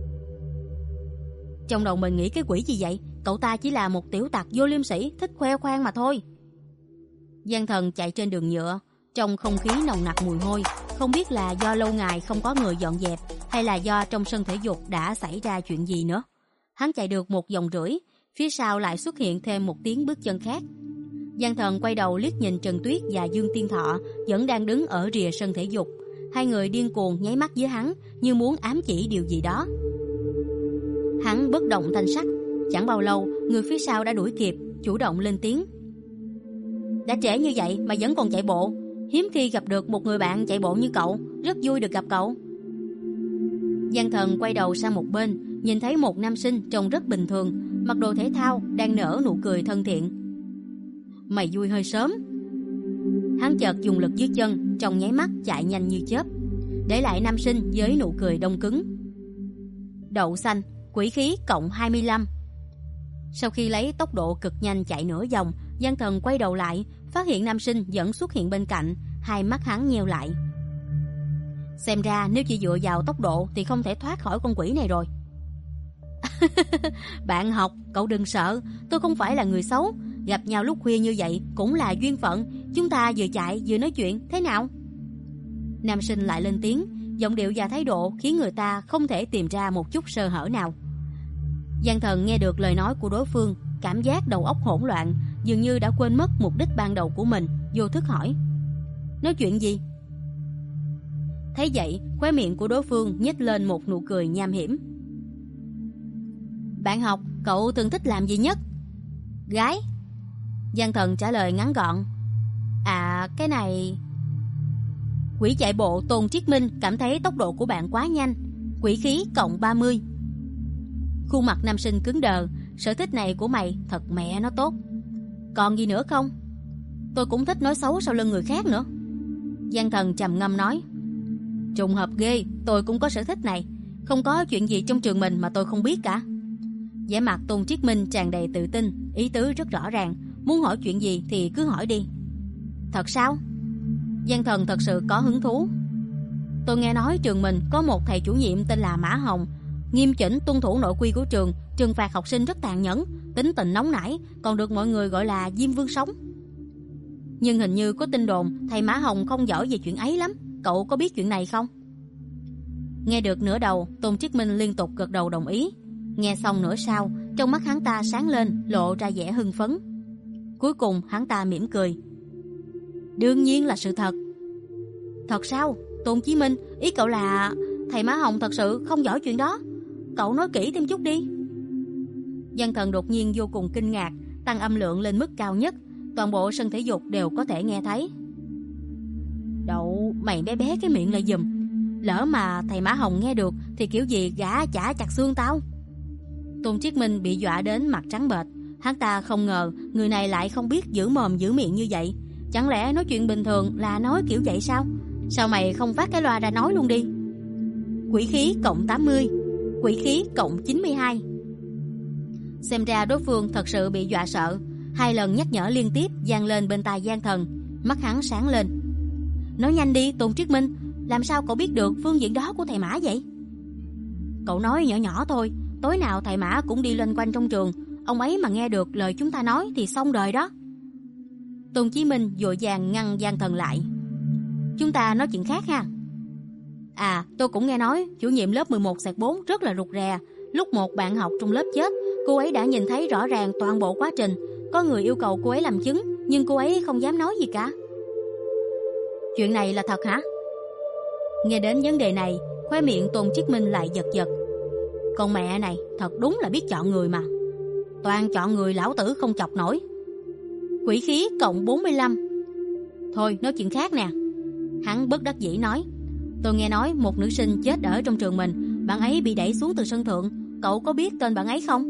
Trong đầu mình nghĩ cái quỷ gì vậy? Cậu ta chỉ là một tiểu tặc vô liêm sỉ, thích khoe khoang mà thôi. Giang Thần chạy trên đường nhựa, trong không khí nồng nặc mùi hôi, không biết là do lâu ngày không có người dọn dẹp hay là do trong sân thể dục đã xảy ra chuyện gì nữa. Hắn chạy được một vòng rưỡi, phía sau lại xuất hiện thêm một tiếng bước chân khác. Giang Thần quay đầu liếc nhìn Trần Tuyết và Dương Thiên Thọ vẫn đang đứng ở rìa sân thể dục. Hai người điên cuồng nháy mắt với hắn như muốn ám chỉ điều gì đó. Hắn bất động thanh sắc. Chẳng bao lâu, người phía sau đã đuổi kịp, chủ động lên tiếng. Đã trễ như vậy mà vẫn còn chạy bộ, hiếm khi gặp được một người bạn chạy bộ như cậu, rất vui được gặp cậu. Giang Thần quay đầu sang một bên, nhìn thấy một nam sinh trông rất bình thường, mặc đồ thể thao, đang nở nụ cười thân thiện. Mày vui hơi sớm. Hắn chợt dùng lực dưới chân, trong nháy mắt chạy nhanh như chớp, để lại nam sinh với nụ cười đông cứng. Đậu xanh, quỷ khí cộng hai mươi lăm. Sau khi lấy tốc độ cực nhanh chạy nửa vòng, Giang Thần quay đầu lại, phát hiện nam sinh vẫn xuất hiện bên cạnh, hai mắt hắn nheo lại. Xem ra nếu chỉ dựa vào tốc độ thì không thể thoát khỏi con quỷ này rồi. Bạn học, cậu đừng sợ, tôi không phải là người xấu. Gặp nhau lúc khuya như vậy cũng là duyên phận, chúng ta vừa chạy vừa nói chuyện, thế nào? Nam sinh lại lên tiếng, giọng điệu và thái độ khiến người ta không thể tìm ra một chút sơ hở nào. Giang Thần nghe được lời nói của đối phương, cảm giác đầu óc hỗn loạn, dường như đã quên mất mục đích ban đầu của mình, vô thức hỏi. Nói chuyện gì? Thấy vậy, khóe miệng của đối phương nhếch lên một nụ cười nham hiểm. Bạn học, cậu thường thích làm gì nhất? Gái. Giang Thần trả lời ngắn gọn. À, cái này... Quỷ chạy bộ Tôn Triết Minh cảm thấy tốc độ của bạn quá nhanh. Quỷ khí cộng ba mươi. Khuôn mặt nam sinh cứng đờ. Sở thích này của mày thật mẹ nó tốt. Còn gì nữa không? Tôi cũng thích nói xấu sau lưng người khác nữa. Giang Thần trầm ngâm nói. Trùng hợp ghê, tôi cũng có sở thích này. Không có chuyện gì trong trường mình mà tôi không biết cả. vẻ mặt Tôn Triết Minh tràn đầy tự tin, ý tứ rất rõ ràng, muốn hỏi chuyện gì thì cứ hỏi đi. Thật sao? Giang Thần thật sự có hứng thú. Tôi nghe nói trường mình có một thầy chủ nhiệm tên là Mã Hồng, nghiêm chỉnh tuân thủ nội quy của trường, trừng phạt học sinh rất tàn nhẫn, tính tình nóng nảy, còn được mọi người gọi là Diêm Vương Sống. Nhưng hình như có tin đồn thầy Mã Hồng không giỏi về chuyện ấy lắm, cậu có biết chuyện này không? Nghe được nửa đầu, Tôn Triết Minh liên tục gật đầu đồng ý. Nghe xong nửa sau, trong mắt hắn ta sáng lên, lộ ra vẻ hưng phấn. Cuối cùng hắn ta mỉm cười. Đương nhiên là sự thật. Thật sao? Tôn Chí Minh, ý cậu là thầy Mã Hồng thật sự không giỏi chuyện đó? Cậu nói kỹ thêm chút đi. Giang Thần đột nhiên vô cùng kinh ngạc, tăng âm lượng lên mức cao nhất. toàn bộ sân thể dục đều có thể nghe thấy. Đậu, mày bé bé cái miệng lại giùm. Lỡ mà thầy Mã Hồng nghe được thì kiểu gì gã chả chặt xương tao. Tôn Triết Minh bị dọa đến mặt trắng bệch. Hắn ta không ngờ người này lại không biết giữ mồm giữ miệng như vậy. Chẳng lẽ nói chuyện bình thường là nói kiểu vậy sao? Sao mày không phát cái loa ra nói luôn đi? Quỷ khí cộng tám mươi, quỷ khí cộng chín mươi hai. Xem ra đối phương thật sự bị dọa sợ. Hai lần nhắc nhở liên tiếp vang lên bên tai Giang Thần. Mắt hắn sáng lên. Nói nhanh đi Tôn Triết Minh, làm sao cậu biết được phương diện đó của thầy Mã vậy? Cậu nói nhỏ nhỏ thôi, tối nào thầy Mã cũng đi loanh quanh trong trường. Ông ấy mà nghe được lời chúng ta nói thì xong đời đó. Tôn Chí Minh vội vàng ngăn Giang Thần lại. Chúng ta nói chuyện khác ha. À, tôi cũng nghe nói chủ nhiệm lớp mười một xẹt bốn rất là rụt rè. Lúc một bạn học trong lớp chết, cô ấy đã nhìn thấy rõ ràng toàn bộ quá trình. Có người yêu cầu cô ấy làm chứng, nhưng cô ấy không dám nói gì cả. Chuyện này là thật hả? Nghe đến vấn đề này, khóe miệng Tôn Triết Minh lại giật giật. Con mẹ này thật đúng là biết chọn người mà. Toàn chọn người lão tử không chọc nổi. Quỷ khí cộng bốn mươi lăm. Thôi nói chuyện khác nè. Hắn bất đắc dĩ nói. Tôi nghe nói một nữ sinh chết ở trong trường mình. Bạn ấy bị đẩy xuống từ sân thượng. Cậu có biết tên bạn ấy không?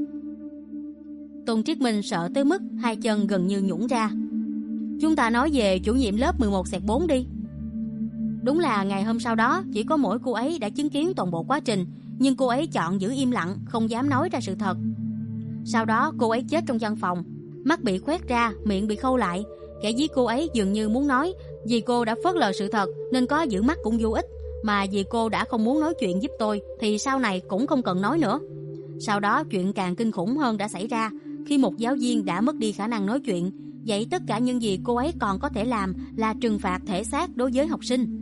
Tôn Triết Minh sợ tới mức hai chân gần như nhũn ra. Chúng ta nói về chủ nhiệm lớp mười một xẹt bốn đi. Đúng là ngày hôm sau đó chỉ có mỗi cô ấy đã chứng kiến toàn bộ quá trình. Nhưng cô ấy chọn giữ im lặng, không dám nói ra sự thật. Sau đó cô ấy chết trong văn phòng. Mắt bị khoét ra, miệng bị khâu lại. Kẻ giết cô ấy dường như muốn nói, vì cô đã phớt lờ sự thật nên có giữ mắt cũng vô ích. Mà vì cô đã không muốn nói chuyện giúp tôi thì sau này cũng không cần nói nữa. Sau đó chuyện càng kinh khủng hơn đã xảy ra. Khi một giáo viên đã mất đi khả năng nói chuyện, vậy tất cả những gì cô ấy còn có thể làm là trừng phạt thể xác đối với học sinh.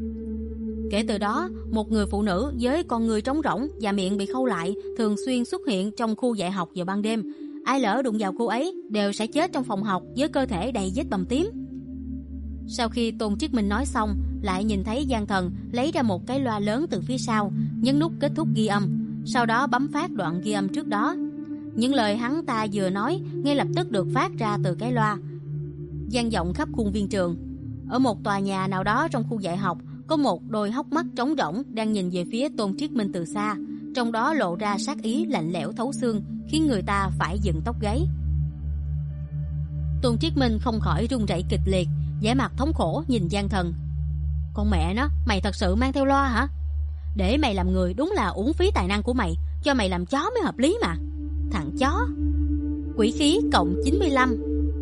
Kể từ đó, một người phụ nữ với con người trống rỗng và miệng bị khâu lại thường xuyên xuất hiện trong khu dạy học vào ban đêm. Ai lỡ đụng vào cô ấy đều sẽ chết trong phòng học với cơ thể đầy vết bầm tím. Sau khi Tôn Triết Minh nói xong, lại nhìn thấy Giang Thần lấy ra một cái loa lớn từ phía sau, nhấn nút kết thúc ghi âm, sau đó bấm phát đoạn ghi âm trước đó. Những lời hắn ta vừa nói ngay lập tức được phát ra từ cái loa, vang vọng khắp khuôn viên trường. Ở một tòa nhà nào đó trong khu dạy học, có một đôi hốc mắt trống rỗng đang nhìn về phía Tôn Triết Minh từ xa, trong đó lộ ra sát ý lạnh lẽo thấu xương, khiến người ta phải dựng tóc gáy. Tôn Triết Minh không khỏi run rẩy kịch liệt, vẻ mặt thống khổ nhìn Giang Thần. Con mẹ nó, mày thật sự mang theo loa hả? Để mày làm người đúng là uổng phí tài năng của mày, cho mày làm chó mới hợp lý mà. Thằng chó. Quỷ khí cộng chín mươi lăm.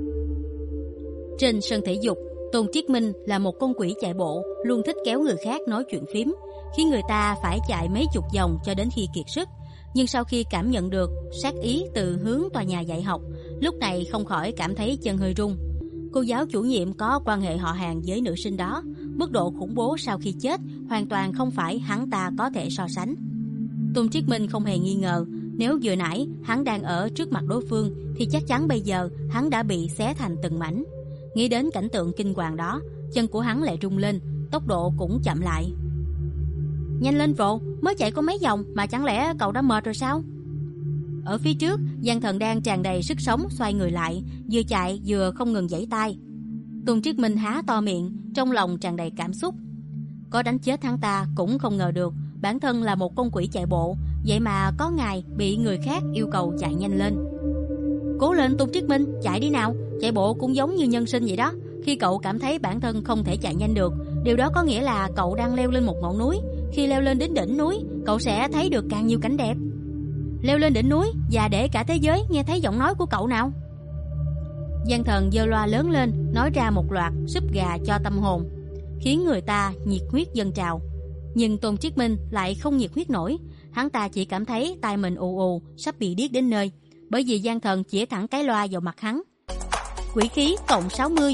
Trên sân thể dục, Tôn Triết Minh là một con quỷ chạy bộ, luôn thích kéo người khác nói chuyện phím, khiến người ta phải chạy mấy chục vòng cho đến khi kiệt sức. Nhưng sau khi cảm nhận được sát ý từ hướng tòa nhà dạy học, lúc này không khỏi cảm thấy chân hơi run. Cô giáo chủ nhiệm có quan hệ họ hàng với nữ sinh đó, mức độ khủng bố sau khi chết hoàn toàn không phải hắn ta có thể so sánh. Tôn Triết Minh không hề nghi ngờ, nếu vừa nãy hắn đang ở trước mặt đối phương thì chắc chắn bây giờ hắn đã bị xé thành từng mảnh. Nghĩ đến cảnh tượng kinh hoàng đó, chân của hắn lại rung lên, tốc độ cũng chậm lại. Nhanh lên vồ, mới chạy có mấy vòng mà chẳng lẽ cậu đã mệt rồi sao? Ở phía trước, Giang Thần đang tràn đầy sức sống xoay người lại, vừa chạy vừa không ngừng giãy tay. Tôn Triết Minh há to miệng, trong lòng tràn đầy cảm xúc. Có đánh chết hắn ta cũng không ngờ được bản thân là một con quỷ chạy bộ, vậy mà có ngày bị người khác yêu cầu chạy nhanh lên. Cố lên Tôn Triết Minh, chạy đi nào. Chạy bộ cũng giống như nhân sinh vậy đó. Khi cậu cảm thấy bản thân không thể chạy nhanh được, điều đó có nghĩa là cậu đang leo lên một ngọn núi. Khi leo lên đến đỉnh núi, cậu sẽ thấy được càng nhiều cảnh đẹp. Leo lên đỉnh núi và để cả thế giới nghe thấy giọng nói của cậu nào. Giang Thần giơ loa lớn lên, nói ra một loạt súp gà cho tâm hồn, khiến người ta nhiệt huyết dâng trào. Nhưng Tôn Triết Minh lại không nhiệt huyết nổi. Hắn ta chỉ cảm thấy tai mình ù ù, sắp bị điếc đến nơi, bởi vì Giang Thần chĩa thẳng cái loa vào mặt hắn. Quỷ khí cộng sáu mươi.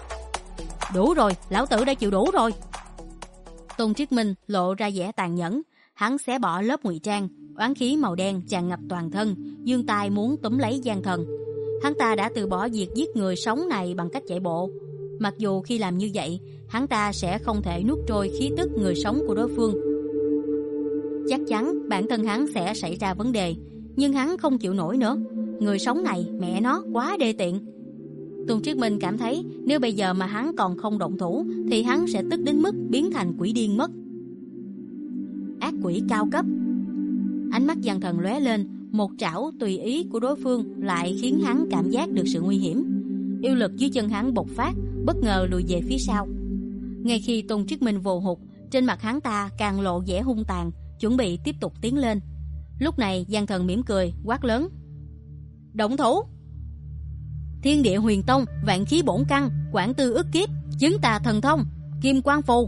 Đủ rồi, lão tử đã chịu đủ rồi. Tôn Triết Minh lộ ra vẻ tàn nhẫn. Hắn xé bỏ lớp ngụy trang, oán khí màu đen tràn ngập toàn thân, giương tay muốn túm lấy Giang Thần. Hắn ta đã từ bỏ việc giết người sống này bằng cách chạy bộ. Mặc dù khi làm như vậy, hắn ta sẽ không thể nuốt trôi khí tức người sống của đối phương. Chắc chắn bản thân hắn sẽ xảy ra vấn đề, nhưng hắn không chịu nổi nữa. Người sống này, mẹ nó, quá đê tiện. Tôn Triết Minh cảm thấy nếu bây giờ mà hắn còn không động thủ thì hắn sẽ tức đến mức biến thành quỷ điên mất. Ác quỷ cao cấp. Ánh mắt Giang Thần lóe lên, một trảo tùy ý của đối phương lại khiến hắn cảm giác được sự nguy hiểm. Yêu lực dưới chân hắn bộc phát, bất ngờ lùi về phía sau. Ngay khi Tôn Triết Minh vồ hụt, trên mặt hắn ta càng lộ vẻ hung tàn, chuẩn bị tiếp tục tiến lên. Lúc này Giang Thần mỉm cười, quát lớn: động thủ! Thiên địa huyền tông, vạn khí bổn căn, quảng tư ức kiếp, chứng tà thần thông, kim quang phù.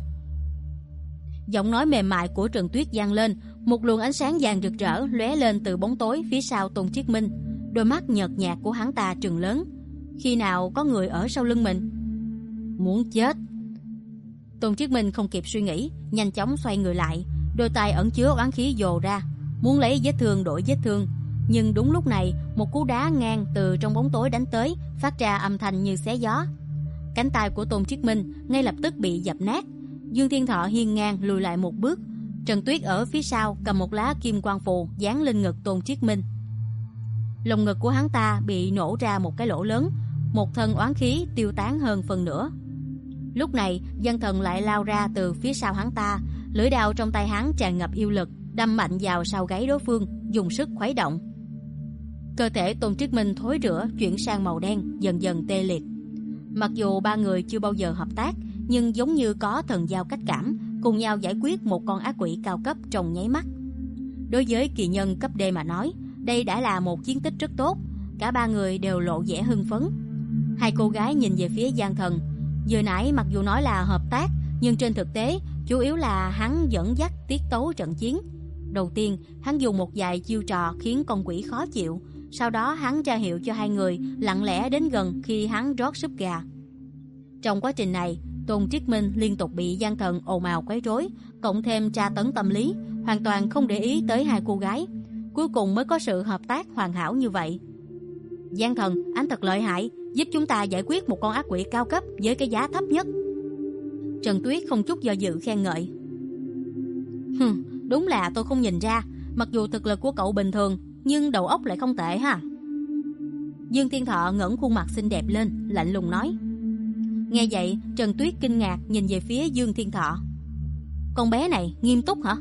Giọng nói mềm mại của Trần Tuyết vang lên, một luồng ánh sáng vàng rực rỡ lóe lên từ bóng tối phía sau Tôn Triết Minh. Đôi mắt nhợt nhạt của hắn ta trừng lớn. Khi nào có người ở sau lưng mình? Muốn chết! Tôn Triết Minh không kịp suy nghĩ, nhanh chóng xoay người lại, đôi tay ẩn chứa oán khí dồ ra, muốn lấy vết thương đổi vết thương. Nhưng đúng lúc này, một cú đá ngang từ trong bóng tối đánh tới, phát ra âm thanh như xé gió. Cánh tay của Tôn Triết Minh ngay lập tức bị dập nát. Dương Thiên Thọ hiên ngang lùi lại một bước. Trần Tuyết ở phía sau cầm một lá kim quang phù dán lên ngực Tôn Triết Minh. Lồng ngực của hắn ta bị nổ ra một cái lỗ lớn, một thân oán khí tiêu tán hơn phần nửa. Lúc này Giang Thần lại lao ra từ phía sau hắn ta, lưỡi đao trong tay hắn tràn ngập yêu lực, đâm mạnh vào sau gáy đối phương, dùng sức khuấy động. Cơ thể Tôn Triết Minh thối rữa chuyển sang màu đen, dần dần tê liệt. Mặc dù ba người chưa bao giờ hợp tác, nhưng giống như có thần giao cách cảm, cùng nhau giải quyết một con ác quỷ cao cấp trong nháy mắt. Đối với kỳ nhân cấp D mà nói, đây đã là một chiến tích rất tốt. Cả ba người đều lộ vẻ hưng phấn. Hai cô gái nhìn về phía Giang Thần. Vừa nãy mặc dù nói là hợp tác, nhưng trên thực tế chủ yếu là hắn dẫn dắt tiết tấu trận chiến. Đầu tiên, hắn dùng một vài chiêu trò khiến con quỷ khó chịu. Sau đó hắn ra hiệu cho hai người lặng lẽ đến gần khi hắn rót súp gà. Trong quá trình này, Tôn Triết Minh liên tục bị Giang Thần ồn ào quấy rối, cộng thêm tra tấn tâm lý, hoàn toàn không để ý tới hai cô gái. Cuối cùng mới có sự hợp tác hoàn hảo như vậy. Giang Thần, anh thật lợi hại, giúp chúng ta giải quyết một con ác quỷ cao cấp với cái giá thấp nhất. Trần Tuyết không chút do dự khen ngợi. Hừm, đúng là tôi không nhìn ra, mặc dù thực lực của cậu bình thường, nhưng đầu óc lại không tệ ha. Dương Thiên Thọ ngẩng khuôn mặt xinh đẹp lên, lạnh lùng nói. Nghe vậy, Trần Tuyết kinh ngạc nhìn về phía Dương Thiên Thọ. Con bé này nghiêm túc hả?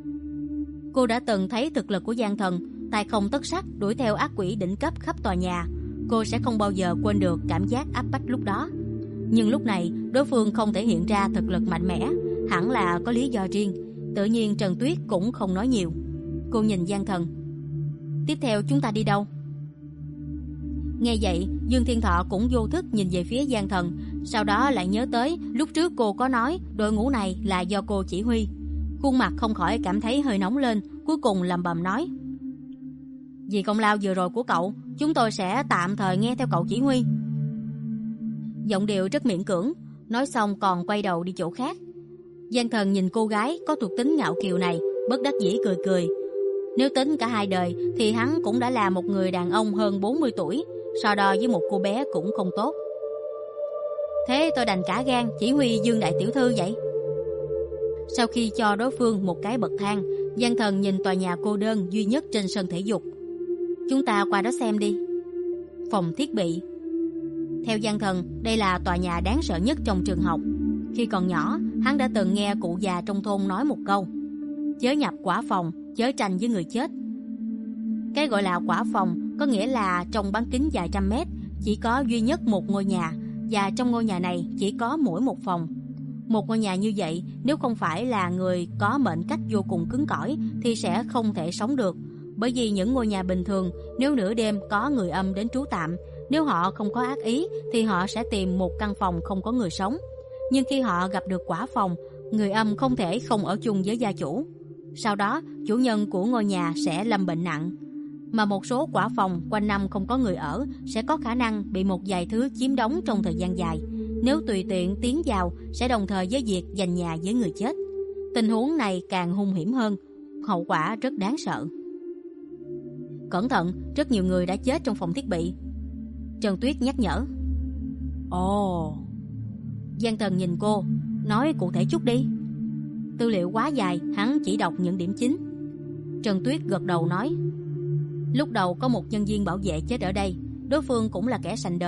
Cô đã từng thấy thực lực của Giang Thần, tay không tất sắt đuổi theo ác quỷ đỉnh cấp khắp tòa nhà. Cô sẽ không bao giờ quên được cảm giác áp bách lúc đó. Nhưng lúc này, đối phương không thể hiện ra thực lực mạnh mẽ, hẳn là có lý do riêng. Tự nhiên Trần Tuyết cũng không nói nhiều. Cô nhìn Giang Thần. Tiếp theo chúng ta đi đâu? Nghe vậy, Dương Thiên Thọ cũng vô thức nhìn về phía Giang Thần, sau đó lại nhớ tới lúc trước cô có nói đội ngũ này là do cô chỉ huy. Khuôn mặt không khỏi cảm thấy hơi nóng lên, cuối cùng lẩm bẩm nói. Vì công lao vừa rồi của cậu, chúng tôi sẽ tạm thời nghe theo cậu chỉ huy. Giọng điệu rất miễn cưỡng, nói xong còn quay đầu đi chỗ khác. Giang Thần nhìn cô gái có thuộc tính ngạo kiều này, bất đắc dĩ cười cười. Nếu tính cả hai đời thì hắn cũng đã là một người đàn ông hơn bốn mươi tuổi, so đo với một cô bé cũng không tốt. Thế tôi đành cả gan chỉ huy Dương đại tiểu thư vậy. Sau khi cho đối phương một cái bậc thang, Giang Thần nhìn tòa nhà cô đơn duy nhất trên sân thể dục. Chúng ta qua đó xem đi. Phòng thiết bị. Theo Giang Thần, đây là tòa nhà đáng sợ nhất trong trường học. Khi còn nhỏ, hắn đã từng nghe cụ già trong thôn nói một câu: chớ nhập quả phòng, chớ tranh với người chết. Cái gọi là quả phòng có nghĩa là trong bán kính vài trăm mét chỉ có duy nhất một ngôi nhà, và trong ngôi nhà này chỉ có mỗi một phòng. Một ngôi nhà như vậy, nếu không phải là người có mệnh cách vô cùng cứng cỏi thì sẽ không thể sống được. Bởi vì những ngôi nhà bình thường, nếu nửa đêm có người âm đến trú tạm, nếu họ không có ác ý thì họ sẽ tìm một căn phòng không có người sống. Nhưng khi họ gặp được quả phòng, người âm không thể không ở chung với gia chủ. Sau đó, chủ nhân của ngôi nhà sẽ lâm bệnh nặng. Mà một số quả phòng quanh năm không có người ở sẽ có khả năng bị một vài thứ chiếm đóng trong thời gian dài. Nếu tùy tiện tiến vào sẽ đồng thời với việc giành nhà với người chết. Tình huống này càng hung hiểm hơn, hậu quả rất đáng sợ. Cẩn thận, rất nhiều người đã chết trong phòng thiết bị. Trần Tuyết nhắc nhở. Ồ. Giang Thần nhìn cô, nói cụ thể chút đi. Tư liệu quá dài, hắn chỉ đọc những điểm chính. Trần Tuyết gật đầu nói. Lúc đầu có một nhân viên bảo vệ chết ở đây, đối phương cũng là kẻ sành đời.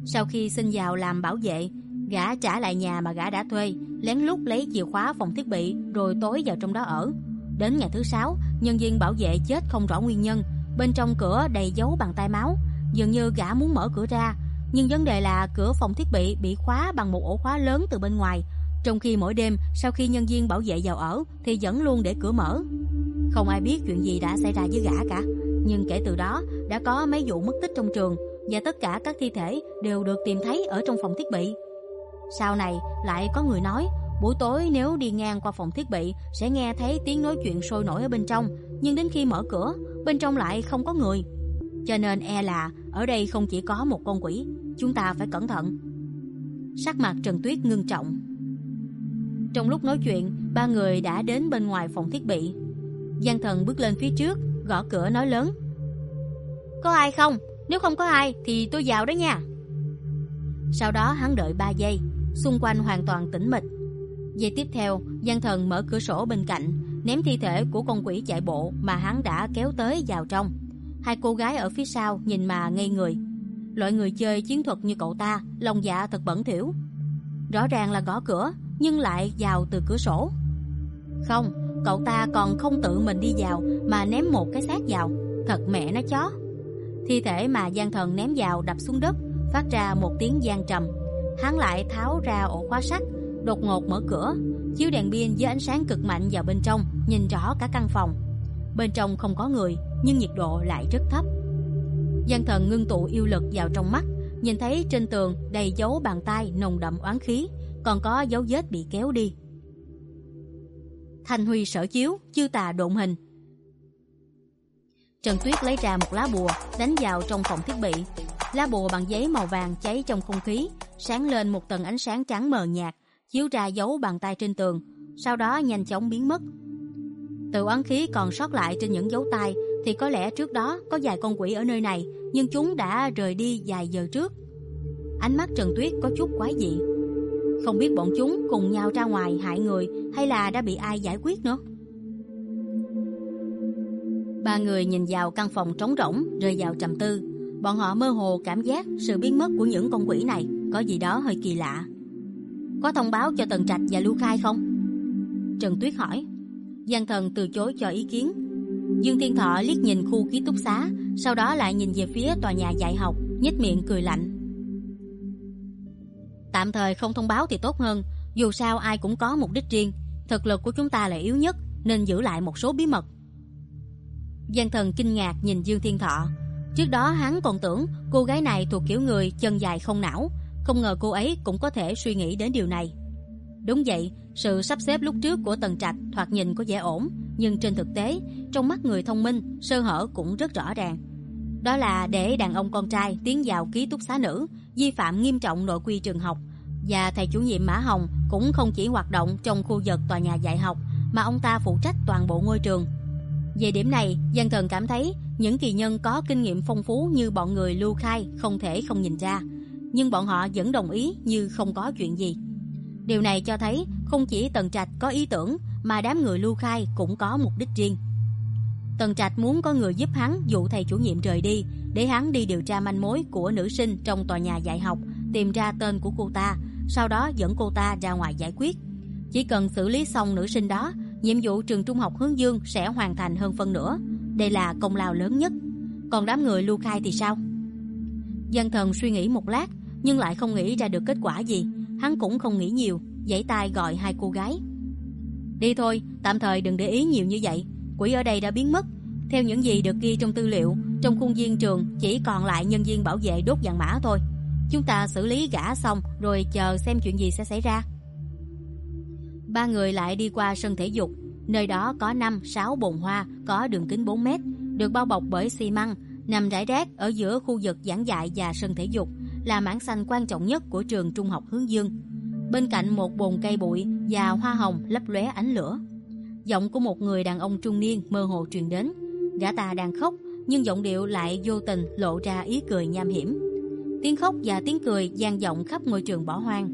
Sau khi xin vào làm bảo vệ, gã trả lại nhà mà gã đã thuê, lén lút lấy chìa khóa phòng thiết bị rồi tối vào trong đó ở. Đến ngày thứ sáu, nhân viên bảo vệ chết không rõ nguyên nhân, bên trong cửa đầy dấu bàn tay máu. Dường như gã muốn mở cửa ra, nhưng vấn đề là cửa phòng thiết bị bị khóa bằng một ổ khóa lớn từ bên ngoài, trong khi mỗi đêm sau khi nhân viên bảo vệ vào ở thì vẫn luôn để cửa mở. Không ai biết chuyện gì đã xảy ra với gã cả, nhưng kể từ đó đã có mấy vụ mất tích trong trường, và tất cả các thi thể đều được tìm thấy ở trong phòng thiết bị. Sau này lại có người nói buổi tối nếu đi ngang qua phòng thiết bị sẽ nghe thấy tiếng nói chuyện sôi nổi ở bên trong, nhưng đến khi mở cửa, bên trong lại không có người. Cho nên e là ở đây không chỉ có một con quỷ, chúng ta phải cẩn thận. Sắc mặt Trần Tuyết ngưng trọng. Trong lúc nói chuyện, ba người đã đến bên ngoài phòng thiết bị. Giang Thần bước lên phía trước, gõ cửa nói lớn: "Có ai không? Nếu không có ai thì tôi vào đó nha." Sau đó hắn đợi ba giây, xung quanh hoàn toàn tĩnh mịch. Giây tiếp theo, Giang Thần mở cửa sổ bên cạnh, ném thi thể của con quỷ chạy bộ mà hắn đã kéo tới vào trong. Hai cô gái ở phía sau nhìn mà ngây người. Loại người chơi chiến thuật như cậu ta, lòng dạ thật bẩn thỉu. Rõ ràng là gõ cửa, nhưng lại vào từ cửa sổ. Không, cậu ta còn không tự mình đi vào mà ném một cái xác vào. Thật mẹ nó chó. Thi thể mà Giang Thần ném vào đập xuống đất, phát ra một tiếng vang trầm. Hắn lại tháo ra ổ khóa sắt, đột ngột mở cửa, chiếu đèn pin với ánh sáng cực mạnh vào bên trong, nhìn rõ cả căn phòng. Bên trong không có người, nhưng nhiệt độ lại rất thấp. Giang Thần ngưng tụ yêu lực vào trong mắt, nhìn thấy trên tường đầy dấu bàn tay nồng đậm oán khí, còn có dấu vết bị kéo đi. Thanh huy sở chiếu, chư tà độn hình. Trần Tuyết lấy ra một lá bùa đánh vào trong phòng thiết bị. Lá bùa bằng giấy màu vàng cháy trong không khí, sáng lên một tầng ánh sáng trắng mờ nhạt, chiếu ra dấu bàn tay trên tường, sau đó nhanh chóng biến mất. Từ oán khí còn sót lại trên những dấu tay thì có lẽ trước đó có vài con quỷ ở nơi này, nhưng chúng đã rời đi vài giờ trước. Ánh mắt Trần Tuyết có chút quái dị. Không biết bọn chúng cùng nhau ra ngoài hại người hay là đã bị ai giải quyết nữa. Ba người nhìn vào căn phòng trống rỗng, rơi vào trầm tư. Bọn họ mơ hồ cảm giác sự biến mất của những con quỷ này có gì đó hơi kỳ lạ. Có thông báo cho Tần Trạch và Lưu Khai không? Trần Tuyết hỏi. Giang Thần từ chối cho ý kiến. Dương Thiên Thọ liếc nhìn khu ký túc xá, sau đó lại nhìn về phía tòa nhà dạy học, nhếch miệng cười lạnh. Tạm thời không thông báo thì tốt hơn, dù sao ai cũng có mục đích riêng. Thực lực của chúng ta là yếu nhất, nên giữ lại một số bí mật. Giang Thần kinh ngạc nhìn Dương Thiên Thọ. Trước đó hắn còn tưởng cô gái này thuộc kiểu người chân dài không não, không ngờ cô ấy cũng có thể suy nghĩ đến điều này. Đúng vậy, sự sắp xếp lúc trước của Tần Trạch thoạt nhìn có vẻ ổn, nhưng trên thực tế, trong mắt người thông minh, sơ hở cũng rất rõ ràng. Đó là để đàn ông con trai tiến vào ký túc xá nữ, vi phạm nghiêm trọng nội quy trường học, và thầy chủ nhiệm Mã Hồng cũng không chỉ hoạt động trong khu vực tòa nhà dạy học, mà ông ta phụ trách toàn bộ ngôi trường. Về điểm này, Giang Thần cảm thấy những kỳ nhân có kinh nghiệm phong phú như bọn người Lưu Khai không thể không nhìn ra, nhưng bọn họ vẫn đồng ý như không có chuyện gì. Điều này cho thấy không chỉ Tần Trạch có ý tưởng, mà đám người Lưu Khai cũng có mục đích riêng. Tần Trạch muốn có người giúp hắn dụ thầy chủ nhiệm rời đi, để hắn đi điều tra manh mối của nữ sinh trong tòa nhà dạy học, tìm ra tên của cô ta, sau đó dẫn cô ta ra ngoài giải quyết. Chỉ cần xử lý xong nữ sinh đó, nhiệm vụ trường trung học Hướng Dương sẽ hoàn thành hơn phân nửa. Đây là công lao lớn nhất. Còn đám người Lưu Khai thì sao? Giang Thần suy nghĩ một lát, nhưng lại không nghĩ ra được kết quả gì. Hắn cũng không nghĩ nhiều, giãy tay gọi hai cô gái. Đi thôi, tạm thời đừng để ý nhiều như vậy. Quỷ ở đây đã biến mất. Theo những gì được ghi trong tư liệu, trong khuôn viên trường chỉ còn lại nhân viên bảo vệ đốt vàng mã thôi. Chúng ta xử lý gã xong rồi chờ xem chuyện gì sẽ xảy ra. Ba người lại đi qua sân thể dục. Nơi đó có năm sáu bồn hoa có đường kính bốn mét, được bao bọc bởi xi măng, nằm rải rác ở giữa khu vực giảng dạy và sân thể dục, là mảng xanh quan trọng nhất của trường trung học Hướng Dương. Bên cạnh một bồn cây bụi và hoa hồng lấp lóe ánh lửa. Giọng của một người đàn ông trung niên mơ hồ truyền đến. Gã ta đang khóc, nhưng giọng điệu lại vô tình lộ ra ý cười nham hiểm. Tiếng khóc và tiếng cười vang vọng khắp ngôi trường bỏ hoang.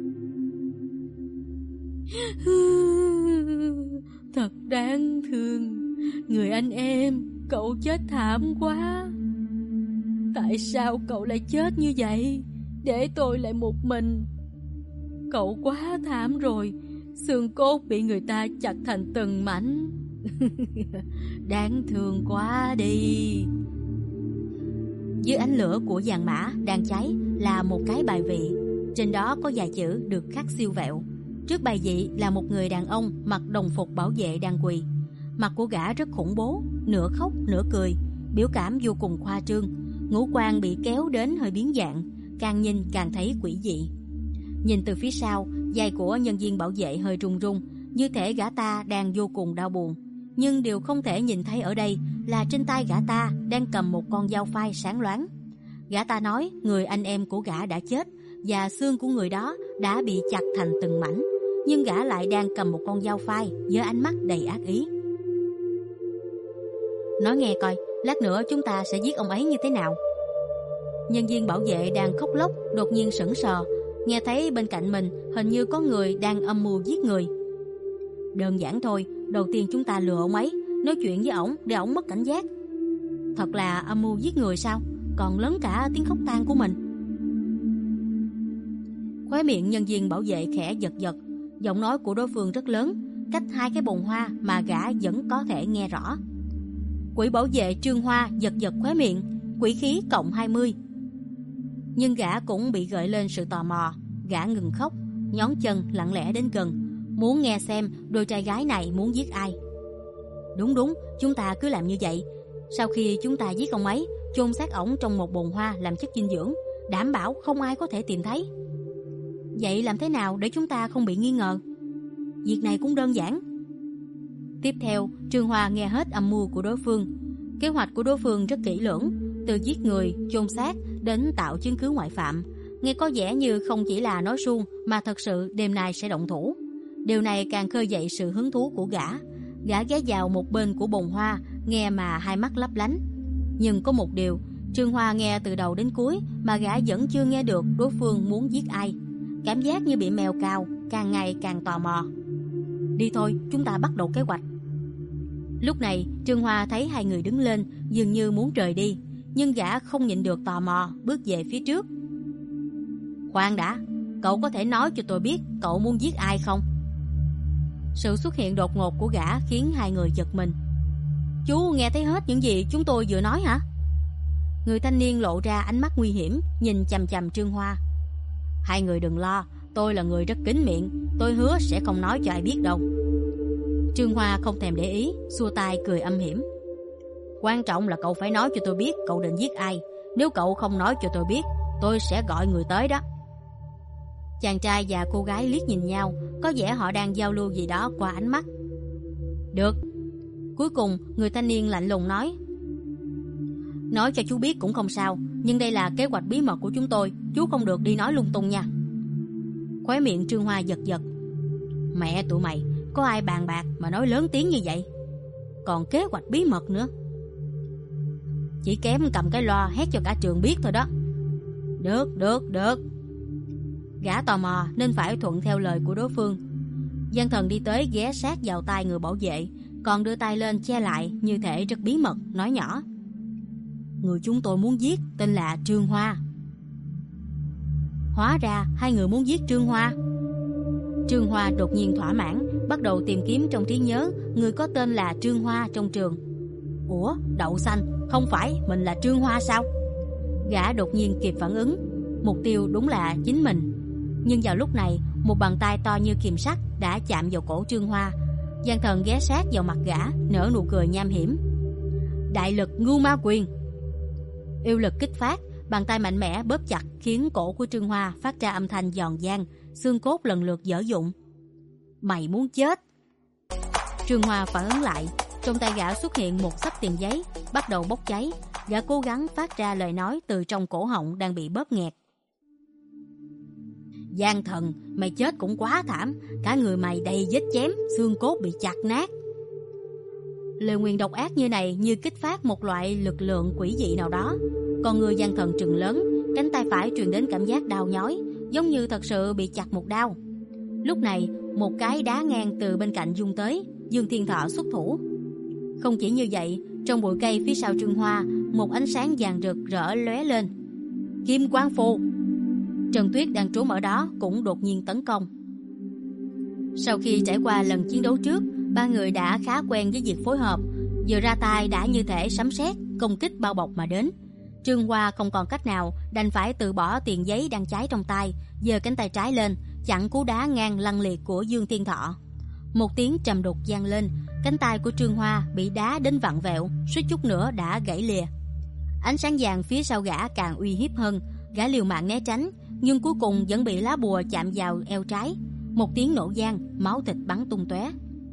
Thật đáng thương, người anh em, cậu chết thảm quá. Tại sao cậu lại chết như vậy? để tôi lại một mình. Cậu quá thảm rồi, xương cốt bị người ta chặt thành từng mảnh. Đáng thương quá đi. Dưới ánh lửa của vàng mã đang cháy là một cái bài vị. Trên đó có vài chữ được khắc siêu vẹo. Trước bài vị là một người đàn ông mặc đồng phục bảo vệ đang quỳ. Mặt của gã rất khủng bố, nửa khóc nửa cười, biểu cảm vô cùng khoa trương. Ngũ quan bị kéo đến hơi biến dạng, càng nhìn càng thấy quỷ dị. Nhìn từ phía sau, vai của nhân viên bảo vệ hơi run run, như thể gã ta đang vô cùng đau buồn. Nhưng điều không thể nhìn thấy ở đây là trên tay gã ta đang cầm một con dao phai sáng loáng. Gã ta nói người anh em của gã đã chết và xương của người đó đã bị chặt thành từng mảnh, nhưng gã lại đang cầm một con dao phai với ánh mắt đầy ác ý. Nói nghe coi, lát nữa chúng ta sẽ giết ông ấy như thế nào? Nhân viên bảo vệ đang khóc lóc đột nhiên sững sờ, nghe thấy bên cạnh mình hình như có người đang âm mưu giết người. Đơn giản thôi, đầu tiên chúng ta lừa ông ấy, nói chuyện với ổng để ổng mất cảnh giác. Thật là âm mưu giết người sao? Còn lớn cả tiếng khóc than của mình. Khóe miệng nhân viên bảo vệ khẽ giật giật, giọng nói của đối phương rất lớn, cách hai cái bồn hoa mà gã vẫn có thể nghe rõ. Quỷ bảo vệ Trương Hoa giật giật khóe miệng, quỷ khí cộng hai mươi. Nhưng gã cũng bị gợi lên sự tò mò. Gã ngừng khóc, nhón chân lặng lẽ đến gần, muốn nghe xem đôi trai gái này muốn giết ai. Đúng đúng, chúng ta cứ làm như vậy. Sau khi chúng ta giết ông ấy, chôn xác ổng trong một bồn hoa làm chất dinh dưỡng, đảm bảo không ai có thể tìm thấy. Vậy làm thế nào để chúng ta không bị nghi ngờ? Việc này cũng đơn giản. Tiếp theo, Trương Hoa nghe hết âm mưu của đối phương. Kế hoạch của đối phương rất kỹ lưỡng, từ giết người, chôn xác đến tạo chứng cứ ngoại phạm. Nghe có vẻ như không chỉ là nói suông mà thật sự đêm nay sẽ động thủ. Điều này càng khơi dậy sự hứng thú của gã. Gã ghé vào một bên của bồn hoa, nghe mà hai mắt lấp lánh. Nhưng có một điều, Trương Hoa nghe từ đầu đến cuối mà gã vẫn chưa nghe được đối phương muốn giết ai. Cảm giác như bị mèo cào, càng ngày càng tò mò. Đi thôi, chúng ta bắt đầu kế hoạch. Lúc này Trương Hoa thấy hai người đứng lên, dường như muốn rời đi, nhưng gã không nhịn được tò mò, bước về phía trước. Khoan đã, cậu có thể nói cho tôi biết cậu muốn giết ai không? Sự xuất hiện đột ngột của gã khiến hai người giật mình. Chú nghe thấy hết những gì chúng tôi vừa nói hả? Người thanh niên lộ ra ánh mắt nguy hiểm, nhìn chằm chằm Trương Hoa. Hai người đừng lo, tôi là người rất kín miệng, tôi hứa sẽ không nói cho ai biết đâu. Trương Hoa không thèm để ý, xua tay cười âm hiểm. Quan trọng là cậu phải nói cho tôi biết cậu định giết ai. Nếu cậu không nói cho tôi biết, tôi sẽ gọi người tới đó. Chàng trai và cô gái liếc nhìn nhau, có vẻ họ đang giao lưu gì đó qua ánh mắt. Được. Cuối cùng người thanh niên lạnh lùng nói. Nói cho chú biết cũng không sao, nhưng đây là kế hoạch bí mật của chúng tôi, chú không được đi nói lung tung nha. Khóe miệng Trương Hoa giật giật. Mẹ tụi mày, có ai bàn bạc mà nói lớn tiếng như vậy? Còn kế hoạch bí mật nữa. Chỉ kém cầm cái loa hét cho cả trường biết thôi đó. Được, được, được. Gã tò mò nên phải thuận theo lời của đối phương. Gian Thần đi tới ghé sát vào tai người bảo vệ, còn đưa tay lên che lại như thể rất bí mật, nói nhỏ. Người chúng tôi muốn giết tên là Trương Hoa. Hóa ra hai người muốn giết Trương Hoa. Trương Hoa đột nhiên thỏa mãn, bắt đầu tìm kiếm trong trí nhớ người có tên là Trương Hoa trong trường. Ủa, đậu xanh, không phải mình là Trương Hoa sao? Gã đột nhiên kịp phản ứng, mục tiêu đúng là chính mình. Nhưng vào lúc này, một bàn tay to như kìm sắt đã chạm vào cổ Trương Hoa. Gian Thần ghé sát vào mặt gã, nở nụ cười nham hiểm. Đại lực ngưu ma quyền. Yêu lực kích phát, bàn tay mạnh mẽ bóp chặt khiến cổ của Trương Hoa phát ra âm thanh giòn giang, xương cốt lần lượt vỡ vụn. Mày muốn chết? Trương Hoa phản ứng lại, trong tay gã xuất hiện một xấp tiền giấy, bắt đầu bốc cháy. Gã cố gắng phát ra lời nói từ trong cổ họng đang bị bóp nghẹt. Gian Thần, mày chết cũng quá thảm, cả người mày đầy vết chém, xương cốt bị chặt nát. Lời nguyền độc ác như này như kích phát một loại lực lượng quỷ dị nào đó. Con người Gian Thần trừng lớn, cánh tay phải truyền đến cảm giác đau nhói, giống như thật sự bị chặt một đao. Lúc này, một cái đá ngang từ bên cạnh vung tới, Dương Thiên Thọ xuất thủ. Không chỉ như vậy, trong bụi cây phía sau Trương Hoa, một ánh sáng vàng rực rỡ lóe lên. Kim Quang Phù. Trần Tuyết đang trốn ở đó cũng đột nhiên tấn công. Sau khi trải qua lần chiến đấu trước, ba người đã khá quen với việc phối hợp, vừa ra tay đã như thể sấm sét công kích bao bọc mà đến. Trương Hoa không còn cách nào, đành phải từ bỏ tiền giấy đang cháy trong tay, giơ cánh tay trái lên chặn cú đá ngang lăng liệt của Dương Thiên Thọ. Một tiếng trầm đục vang lên, cánh tay của Trương Hoa bị đá đến vặn vẹo, suýt chút nữa đã gãy lìa. Ánh sáng vàng phía sau gã càng uy hiếp hơn, gã liều mạng né tránh, nhưng cuối cùng vẫn bị lá bùa chạm vào eo trái. Một tiếng nổ vang, máu thịt bắn tung tóe.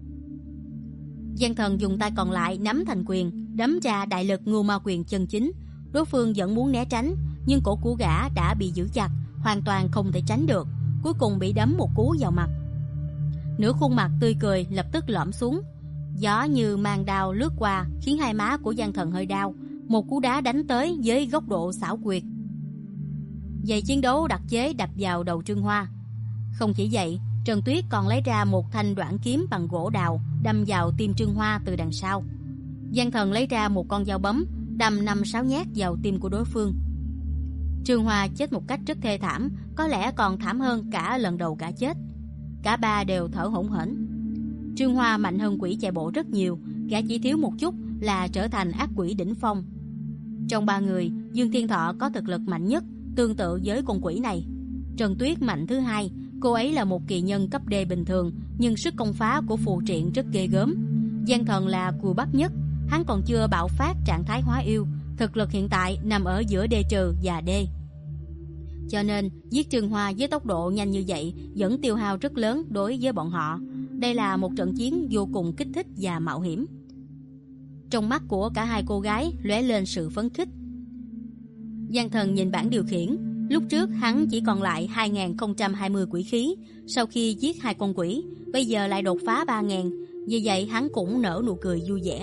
Giang Thần dùng tay còn lại nắm thành quyền, đấm ra đại lực Ngưu Ma Quyền chân chính. Đối phương vẫn muốn né tránh, nhưng cổ của gã đã bị giữ chặt, hoàn toàn không thể tránh được, cuối cùng bị đấm một cú vào mặt. Nửa khuôn mặt tươi cười lập tức lõm xuống. Gió như mang đao lướt qua, khiến hai má của Giang Thần hơi đau. Một cú đá đánh tới với góc độ xảo quyệt. Giày chiến đấu đặc chế đập vào đầu Trương Hoa. Không chỉ vậy, Trần Tuyết còn lấy ra một thanh đoạn kiếm bằng gỗ đào, đâm vào tim Trương Hoa từ đằng sau. Giang Thần lấy ra một con dao bấm, đâm năm sáu nhát vào tim của đối phương. Trương Hoa chết một cách rất thê thảm, có lẽ còn thảm hơn cả lần đầu gã chết. Cả ba đều thở hổn hển. Trương Hoa mạnh hơn quỷ chạy bộ rất nhiều, gã chỉ thiếu một chút là trở thành ác quỷ đỉnh phong. Trong ba người, Dương Thiên Thọ có thực lực mạnh nhất, tương tự với con quỷ này. Trần Tuyết mạnh thứ hai, cô ấy là một kỳ nhân cấp D bình thường, nhưng sức công phá của phù triện rất ghê gớm. Giang Thần là cùi bắp nhất, hắn còn chưa bạo phát trạng thái hóa yêu, thực lực hiện tại nằm ở giữa D trừ và D. Cho nên giết Trương Hoa với tốc độ nhanh như vậy vẫn tiêu hao rất lớn đối với bọn họ. Đây là một trận chiến vô cùng kích thích và mạo hiểm. Trong mắt của cả hai cô gái lóe lên sự phấn khích. Giang Thần nhìn bảng điều khiển, lúc trước hắn chỉ còn lại hai nghìn không trăm hai mươi quỷ khí, sau khi giết hai con quỷ, bây giờ lại đột phá ba nghìn, vì vậy hắn cũng nở nụ cười vui vẻ.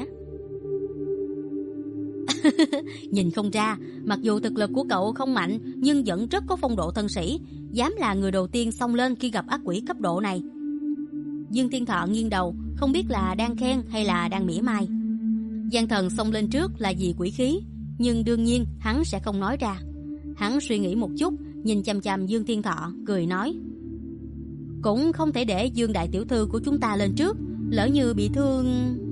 Nhìn không ra, mặc dù thực lực của cậu không mạnh, nhưng vẫn rất có phong độ thân sĩ, dám là người đầu tiên xông lên khi gặp ác quỷ cấp độ này. Dương Thiên Thọ nghiêng đầu, không biết là đang khen hay là đang mỉa mai. Giang Thần xông lên trước là vì quỷ khí, nhưng đương nhiên hắn sẽ không nói ra. Hắn suy nghĩ một chút, nhìn chằm chằm Dương Thiên Thọ, cười nói: cũng không thể để Dương đại tiểu thư của chúng ta lên trước, lỡ như bị thương.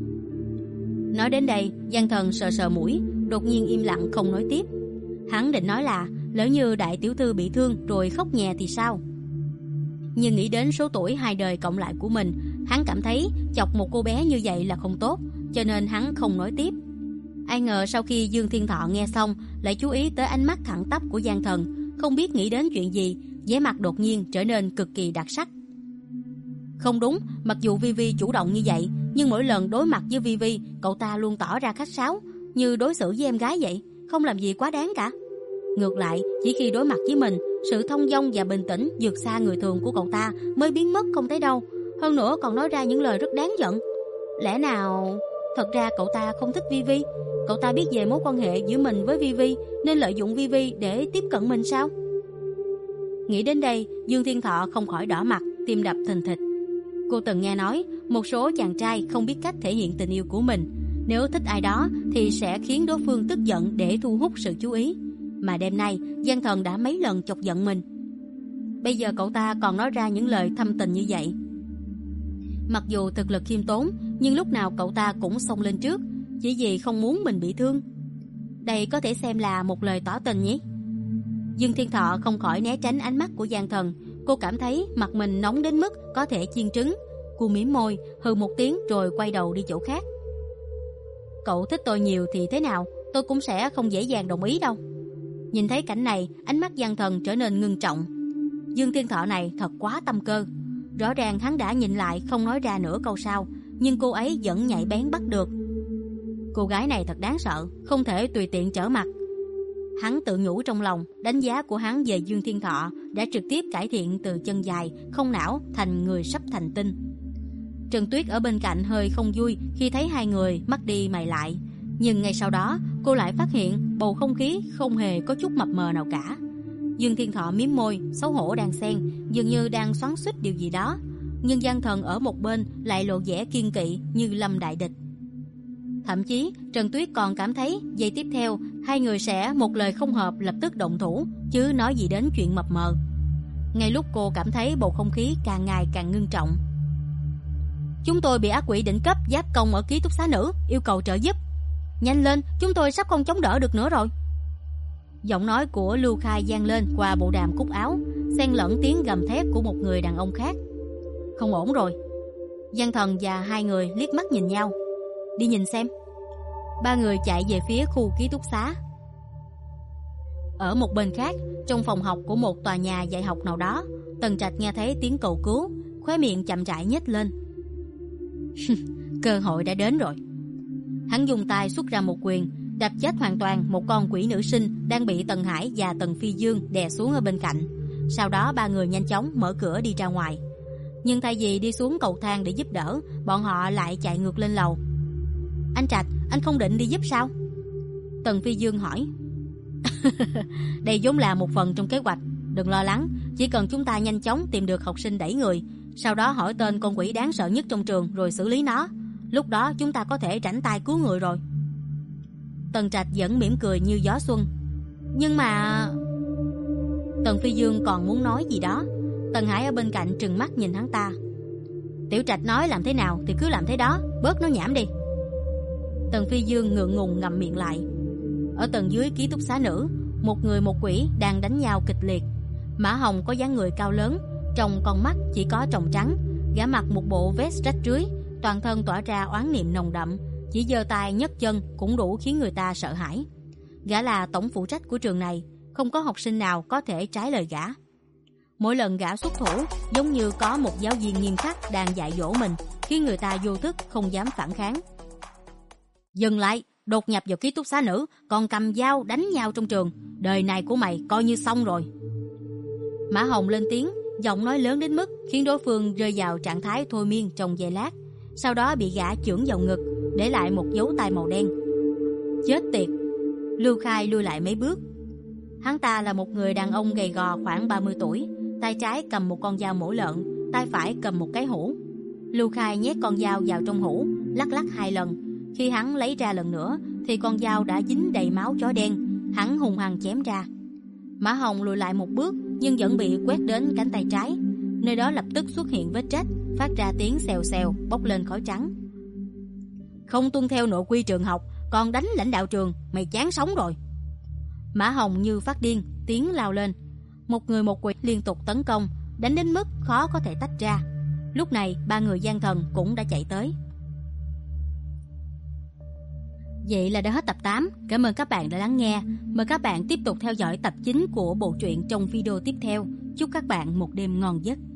Nói đến đây, Giang Thần sờ sờ mũi, đột nhiên im lặng không nói tiếp. Hắn định nói là lỡ như đại tiểu thư bị thương rồi khóc nhè thì sao, nhưng nghĩ đến số tuổi hai đời cộng lại của mình, hắn cảm thấy chọc một cô bé như vậy là không tốt, cho nên hắn không nói tiếp. Ai ngờ sau khi Dương Thiên Thọ nghe xong, lại chú ý tới ánh mắt thẳng tắp của Giang Thần, không biết nghĩ đến chuyện gì, vẻ mặt đột nhiên trở nên cực kỳ đặc sắc. Không đúng, mặc dù Vi Vi chủ động như vậy, nhưng mỗi lần đối mặt với Vi Vi, cậu ta luôn tỏ ra khách sáo, như đối xử với em gái vậy, không làm gì quá đáng cả. Ngược lại, chỉ khi đối mặt với mình, sự thông dong và bình tĩnh vượt xa người thường của cậu ta mới biến mất không thấy đâu. Hơn nữa còn nói ra những lời rất đáng giận. Lẽ nào thật ra cậu ta không thích Vi Vi? Cậu ta biết về mối quan hệ giữa mình với Vi Vi, nên lợi dụng Vi Vi để tiếp cận mình sao? Nghĩ đến đây, Dương Thiên Thọ không khỏi đỏ mặt, tim đập thình thịch. Cô từng nghe nói một số chàng trai không biết cách thể hiện tình yêu của mình, nếu thích ai đó thì sẽ khiến đối phương tức giận để thu hút sự chú ý. Mà đêm nay Giang Thần đã mấy lần chọc giận mình, bây giờ cậu ta còn nói ra những lời thâm tình như vậy. Mặc dù thực lực khiêm tốn, nhưng lúc nào cậu ta cũng xông lên trước, chỉ vì không muốn mình bị thương. Đây có thể xem là một lời tỏ tình nhỉ? Dương Thiên Thọ không khỏi né tránh ánh mắt của Giang Thần. Cô cảm thấy mặt mình nóng đến mức có thể chiên trứng. Cô mím môi, hừ một tiếng rồi quay đầu đi chỗ khác. Cậu thích tôi nhiều thì thế nào, tôi cũng sẽ không dễ dàng đồng ý đâu. Nhìn thấy cảnh này, ánh mắt Giang Thần trở nên ngưng trọng. Dương Thiên Thọ này thật quá tâm cơ. Rõ ràng hắn đã nhìn lại không nói ra nửa câu sau, nhưng cô ấy vẫn nhạy bén bắt được. Cô gái này thật đáng sợ, không thể tùy tiện trở mặt. Hắn tự nhủ trong lòng, đánh giá của hắn về Dương Thiên Thọ đã trực tiếp cải thiện từ chân dài, không não thành người sắp thành tinh. Trần Tuyết ở bên cạnh hơi không vui khi thấy hai người mắt đi mày lại, nhưng ngay sau đó cô lại phát hiện bầu không khí không hề có chút mập mờ nào cả. Dương Thiên Thọ mím môi, xấu hổ đan xen, dường như đang xoắn xuýt điều gì đó, nhưng Giang Thần ở một bên lại lộ vẻ kiên kỵ như lâm đại địch. Thậm chí Trần Tuyết còn cảm thấy giây tiếp theo hai người sẽ một lời không hợp lập tức động thủ, chứ nói gì đến chuyện mập mờ. Ngay lúc cô cảm thấy bầu không khí càng ngày càng ngưng trọng. Chúng tôi bị ác quỷ đỉnh cấp giáp công ở ký túc xá nữ, yêu cầu trợ giúp. Nhanh lên, chúng tôi sắp không chống đỡ được nữa rồi. Giọng nói của Lưu Khai vang lên qua bộ đàm cúc áo, xen lẫn tiếng gầm thét của một người đàn ông khác. Không ổn rồi. Giang Thần và hai người liếc mắt nhìn nhau. Đi nhìn xem. Ba người chạy về phía khu ký túc xá. Ở một bên khác, trong phòng học của một tòa nhà dạy học nào đó, Tần Trạch nghe thấy tiếng cầu cứu, khóe miệng chậm rãi nhếch lên. Cơ hội đã đến rồi. Hắn dùng tay xuất ra một quyền, đập chết hoàn toàn một con quỷ nữ sinh đang bị Tần Hải và Tần Phi Dương đè xuống ở bên cạnh. Sau đó ba người nhanh chóng mở cửa đi ra ngoài. Nhưng thay vì đi xuống cầu thang để giúp đỡ, bọn họ lại chạy ngược lên lầu. Anh Trạch, anh không định đi giúp sao? Tần Phi Dương hỏi. Đây vốn là một phần trong kế hoạch. Đừng lo lắng, chỉ cần chúng ta nhanh chóng tìm được học sinh đẩy người, sau đó hỏi tên con quỷ đáng sợ nhất trong trường rồi xử lý nó, lúc đó chúng ta có thể rảnh tay cứu người rồi. Tần Trạch vẫn mỉm cười như gió xuân. Nhưng mà... Tần Phi Dương còn muốn nói gì đó. Tần Hải ở bên cạnh trừng mắt nhìn hắn ta. Tiểu Trạch nói làm thế nào thì cứ làm thế đó, bớt nói nhảm đi. Tần Phi Dương ngượng ngùng ngậm miệng lại. Ở tầng dưới ký túc xá nữ, một người một quỷ đang đánh nhau kịch liệt. Mã Hồng có dáng người cao lớn, trong con mắt chỉ có tròng trắng, gã mặc một bộ vest rách rưới, toàn thân tỏa ra oán niệm nồng đậm, chỉ giơ tay nhấc chân cũng đủ khiến người ta sợ hãi. Gã là tổng phụ trách của trường này, không có học sinh nào có thể trái lời gã. Mỗi lần gã xuất thủ, giống như có một giáo viên nghiêm khắc đang dạy dỗ mình, khiến người ta vô thức không dám phản kháng. Dừng lại, đột nhập vào ký túc xá nữ, còn cầm dao đánh nhau trong trường, đời này của mày coi như xong rồi. Mã Hồng lên tiếng, giọng nói lớn đến mức khiến đối phương rơi vào trạng thái thôi miên trong giây lát, sau đó bị gã chưởng vào ngực, để lại một dấu tay màu đen. Chết tiệt! Lưu Khai lui lại mấy bước. Hắn ta là một người đàn ông gầy gò khoảng ba mươi tuổi, tay trái cầm một con dao mổ lợn, tay phải cầm một cái hũ. Lưu Khai nhét con dao vào trong hũ, lắc lắc hai lần. Khi hắn lấy ra lần nữa thì con dao đã dính đầy máu chó đen. Hắn hung hăng chém ra. Mã Hồng lùi lại một bước nhưng vẫn bị quét đến cánh tay trái, nơi đó lập tức xuất hiện vết rách, phát ra tiếng xèo xèo, bốc lên khói trắng. Không tuân theo nội quy trường học, còn đánh lãnh đạo trường, mày chán sống rồi. Mã Hồng như phát điên, tiếng lao lên. Một người một quỷ liên tục tấn công, đánh đến mức khó có thể tách ra. Lúc này ba người gian thần cũng đã chạy tới. Vậy là đã hết tập tám. Cảm ơn các bạn đã lắng nghe. Mời các bạn tiếp tục theo dõi tập chín của bộ truyện trong video tiếp theo. Chúc các bạn một đêm ngon giấc.